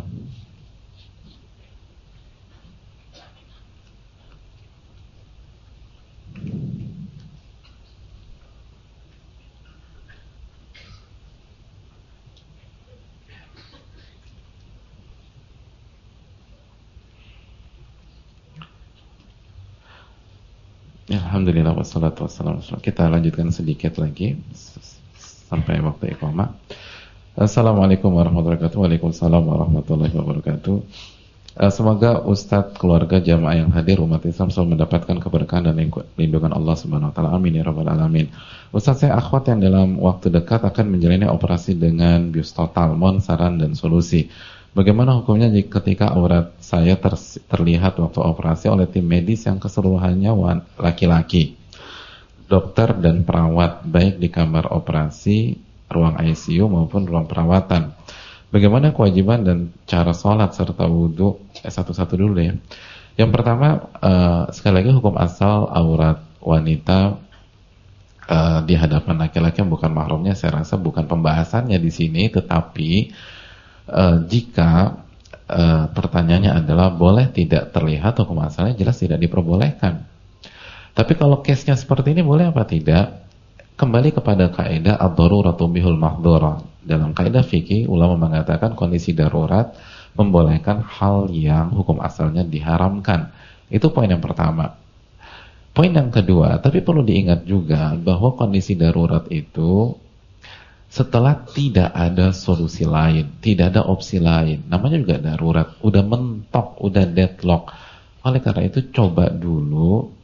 A: Alhamdulillah wassalatu wassalamu. Kita lanjutkan sedikit lagi sampai waktu iqamah. Assalamualaikum warahmatullahi wabarakatuh. Waalaikumsalam warahmatullahi wabarakatuh. Semoga Ustadz, keluarga, jamaah yang hadir, umat Islam selalu mendapatkan keberkahan dan lindungan Allah Subhanahu wa taala. Amin ya rabbal alamin. Ustadz, saya akhwat yang dalam waktu dekat akan menjalani operasi dengan bius total. Mohon saran dan solusi. Bagaimana hukumnya ketika aurat saya terlihat waktu operasi oleh tim medis yang keseluruhannya laki-laki, dokter dan perawat, baik di kamar operasi, ruang ICU maupun ruang perawatan. Bagaimana kewajiban dan cara sholat serta wudhu? Satu-satu dulu ya. Yang pertama, sekali lagi hukum asal aurat wanita di hadapan laki-laki yang bukan mahramnya, saya rasa bukan pembahasannya di sini. Tetapi jika pertanyaannya adalah boleh tidak terlihat, hukum asalnya jelas tidak diperbolehkan. Tapi kalau case-nya seperti ini boleh apa tidak? Kembali kepada kaidah ad-daruratu bihul mahdhura. Dalam kaidah fikih, ulama mengatakan kondisi darurat membolehkan hal yang hukum asalnya diharamkan. Itu poin yang pertama. Poin yang kedua, tapi perlu diingat juga bahwa kondisi darurat itu setelah tidak ada solusi lain, tidak ada opsi lain, namanya juga darurat, udah mentok, udah deadlock. Oleh karena itu coba dulu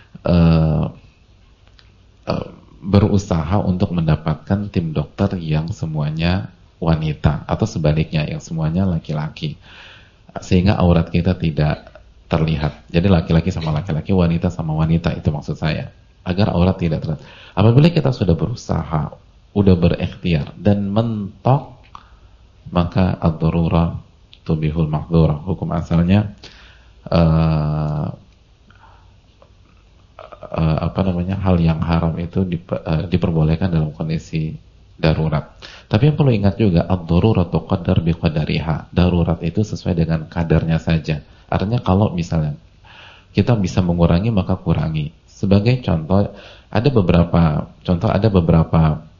A: berusaha untuk mendapatkan tim dokter yang semuanya wanita, atau sebaliknya yang semuanya laki-laki, sehingga aurat kita tidak terlihat. Jadi laki-laki sama laki-laki, wanita sama wanita, itu maksud saya, agar aurat tidak terlihat. Apabila kita sudah berusaha, udah berikhtiar dan mentok, maka ad-darurah tubihul mahdhurah. Hukum asalnya hal yang haram itu diperbolehkan dalam kondisi darurat. Tapi yang perlu ingat juga, ad-daruratu qadar biqadariha. Darurat itu sesuai dengan kadarnya saja. Artinya kalau misalnya kita bisa mengurangi, maka kurangi. Sebagai contoh, ada beberapa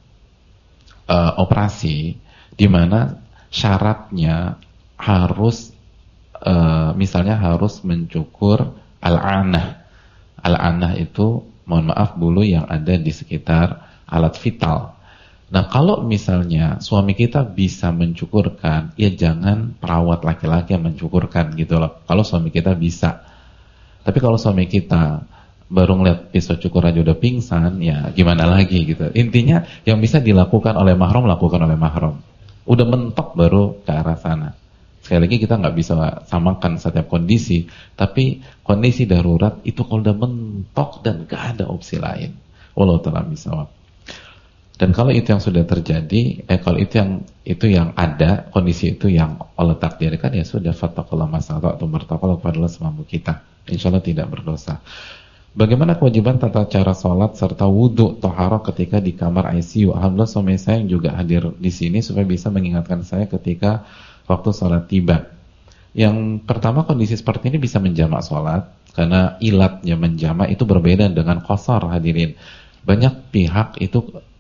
A: operasi di mana syaratnya harus misalnya harus mencukur al-anah. Al-anah itu, mohon maaf, bulu yang ada di sekitar alat vital. Nah, kalau misalnya suami kita bisa mencukurkan, ya jangan perawat laki-laki yang mencukurkan gitu loh. Kalau suami kita bisa. Tapi kalau suami kita baru ngeliat pisau cukur aja udah pingsan, ya gimana lagi gitu. Intinya yang bisa dilakukan oleh mahram, lakukan oleh mahram. Udah mentok baru ke arah sana. Sekali lagi kita nggak bisa samakan setiap kondisi, tapi kondisi darurat itu kalau udah mentok dan gak ada opsi lain. Wallahu ta'ala bishawab. Dan kalau itu yang sudah terjadi, kalau itu yang ada, kondisi itu yang Allah takdirkan, ya sudah, fattaqullah masata'tum, bertakwalah kepada Allah semampu kita. Insyaallah tidak berdosa. Bagaimana kewajiban tata cara sholat serta wudhu toharoh ketika di kamar ICU? Alhamdulillah suami saya yang juga hadir di sini supaya bisa mengingatkan saya ketika waktu sholat tiba. Yang pertama, kondisi seperti ini bisa menjamak sholat, karena ilatnya menjamak itu berbeda dengan qasar, hadirin. Banyak pihak itu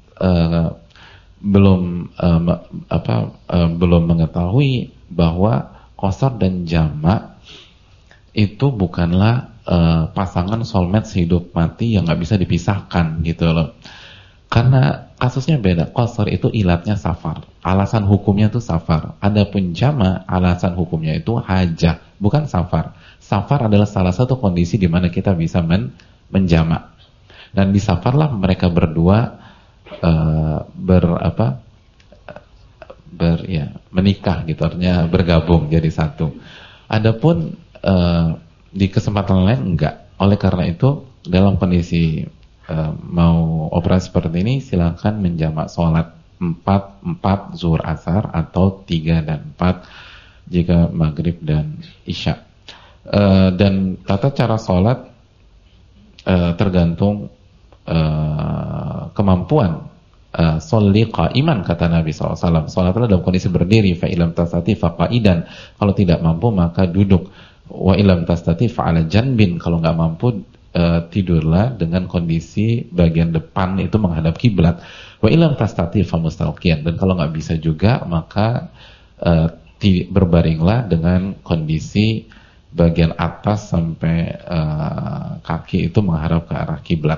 A: belum mengetahui bahwa qasar dan jamak itu bukanlah pasangan soulmate hidup mati yang nggak bisa dipisahkan gitu loh. Karena kasusnya beda. Qasar itu ilatnya safar, alasan hukumnya itu safar. Adapun jama, alasan hukumnya itu hajah, bukan safar. Safar adalah salah satu kondisi di mana kita bisa menjamak. Dan di safarlah mereka berdua menikah gitu, artinya bergabung jadi satu. Adapun di kesempatan lain enggak. Oleh karena itu dalam kondisi mau operasi seperti ini, silakan menjamak sholat 4 zuhur asar atau 3 dan 4 jika maghrib dan isya. Dan tata cara sholat tergantung kemampuan. Sholli qa'iman, kata Nabi SAW. Sholatlah dalam kondisi berdiri. Fa ilam tastati fa qa'idan. Kalau tidak mampu maka duduk. Wa ilam tastati fa ala janbin. Kalau nggak mampu, tidurlah dengan kondisi bagian depan itu menghadap kiblat. Wa ilam tastati fa mustalqiyan. Dan kalau nggak bisa juga, maka berbaringlah dengan kondisi bagian atas sampai kaki itu menghadap ke arah kiblat.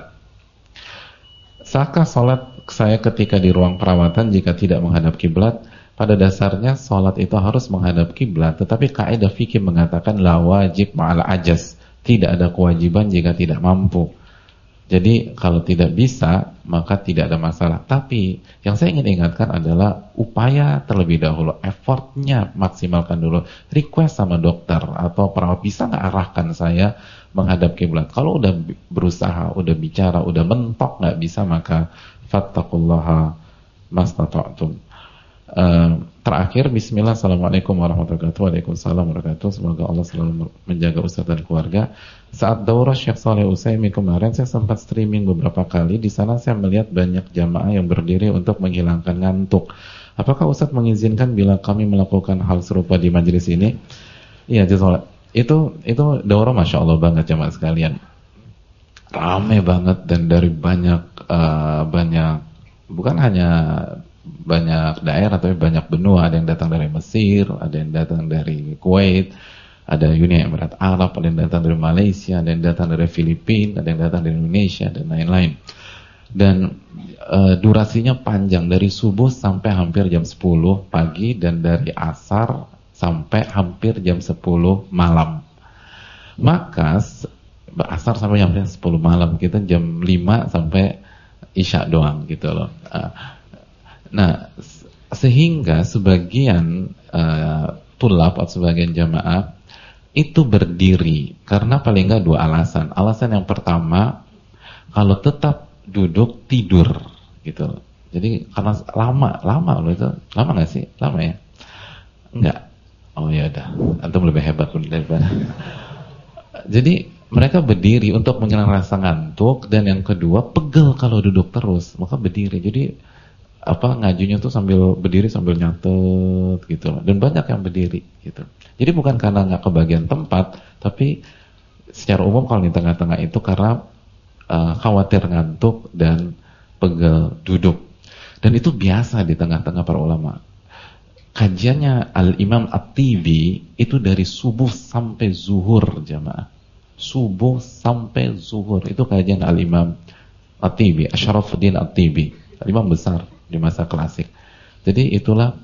A: Sahkah sholat saya ketika di ruang perawatan jika tidak menghadap kiblat? Pada dasarnya sholat itu harus menghadap kiblat, tetapi kaidah fikih mengatakan la wajib ma'al ajaz. Tidak ada kewajiban jika tidak mampu. Jadi kalau tidak bisa, maka tidak ada masalah. Tapi yang saya ingin ingatkan adalah upaya terlebih dahulu, effortnya maksimalkan dulu. Request sama dokter atau perawat, bisa nggak arahkan saya menghadap kiblat. Kalau udah berusaha, udah bicara, udah mentok nggak bisa, maka fattaqullaha mastata'tum. Terakhir, bismillah, assalamualaikum warahmatullahi wabarakatuh. Waalaikumsalam warahmatullahi wabarakatuh. Semoga Allah selalu menjaga ustaz dan keluarga. Saat daurah Syekh Shalih Utsaimin kemarin, saya sempat streaming beberapa kali. Di sana saya melihat banyak jamaah yang berdiri untuk menghilangkan ngantuk. Apakah ustaz mengizinkan bila kami melakukan hal serupa di majelis ini? Iya, jazakallah. Itu daurah masya Allah banget jamaah sekalian. Ramai banget dan dari banyak bukan hanya banyak daerah tapi banyak benua. Ada yang datang dari Mesir, ada yang datang dari Kuwait, ada Uni Emirat Arab, ada yang datang dari Malaysia, ada yang datang dari Filipina, ada yang datang dari Indonesia dan lain-lain. Dan durasinya panjang, dari subuh sampai hampir jam 10 pagi dan dari asar sampai hampir jam 10 malam. Maka asar sampai jam 10 malam, kita jam 5 sampai isya doang gitu loh. Nah, sehingga sebagian tulab atau sebagian jamaah itu berdiri karena paling nggak 2 alasan. Alasan yang pertama, kalau tetap duduk tidur gitu. Jadi karena lama loh itu. Lama nggak sih? Lama ya? Enggak. Oh ya udah, antum lebih hebat daripada. Jadi mereka berdiri untuk menghilangkan rasa ngantuk, dan yang kedua pegel kalau duduk terus, maka berdiri. Jadi ngajunya tuh sambil berdiri sambil nyatet gitu loh. Dan banyak yang berdiri gitu. Jadi bukan karena nggak kebagian tempat, tapi secara umum kalau di tengah-tengah itu karena khawatir ngantuk dan pegel duduk. Dan itu biasa di tengah-tengah para ulama. Kajiannya Al-Imam At-Tibi itu dari subuh sampai zuhur, jamaah. Subuh sampai zuhur itu kajian Al-Imam At-Tibi, Asyrafuddin At-Tibi, imam besar di masa klasik. Jadi itulah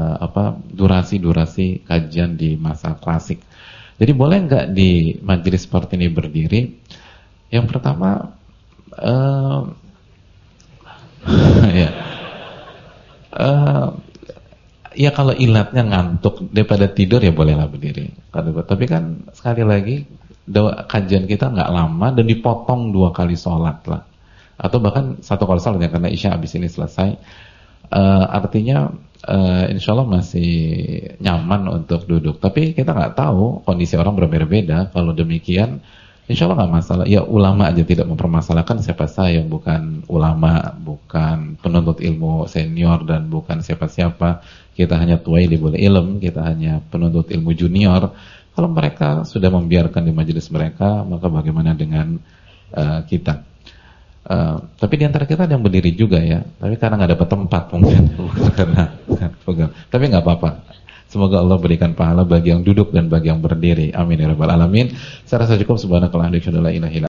A: durasi kajian di masa klasik. Jadi boleh nggak di majelis seperti ini berdiri? Yang pertama, ya kalau ilatnya ngantuk daripada tidur ya bolehlah berdiri. Tapi kan sekali lagi kajian kita nggak lama dan dipotong 2 kali sholat lah, atau bahkan 1 kali sholat ya, karena isya habis ini selesai. Artinya insya Allah masih nyaman untuk duduk. Tapi kita nggak tahu, kondisi orang berbeda-beda. Kalau demikian insya Allah nggak masalah. Ya ulama aja tidak mempermasalahkan. Siapa saya yang bukan ulama, bukan penuntut ilmu senior, dan bukan siapa-siapa. Kita hanya tuwailibul ilm, kita hanya penuntut ilmu junior. Kalau mereka sudah membiarkan di majelis mereka, maka bagaimana dengan kita? Tapi di antara kita ada yang berdiri juga ya, tapi karena nggak dapat tempat mungkin. Tapi nggak apa-apa. Semoga Allah berikan pahala bagi yang duduk dan bagi yang berdiri. Amin ya rabbal alamin. Saya rasa cukup. Subhanakallahumma wa bihamdika, la ilaha illa anta.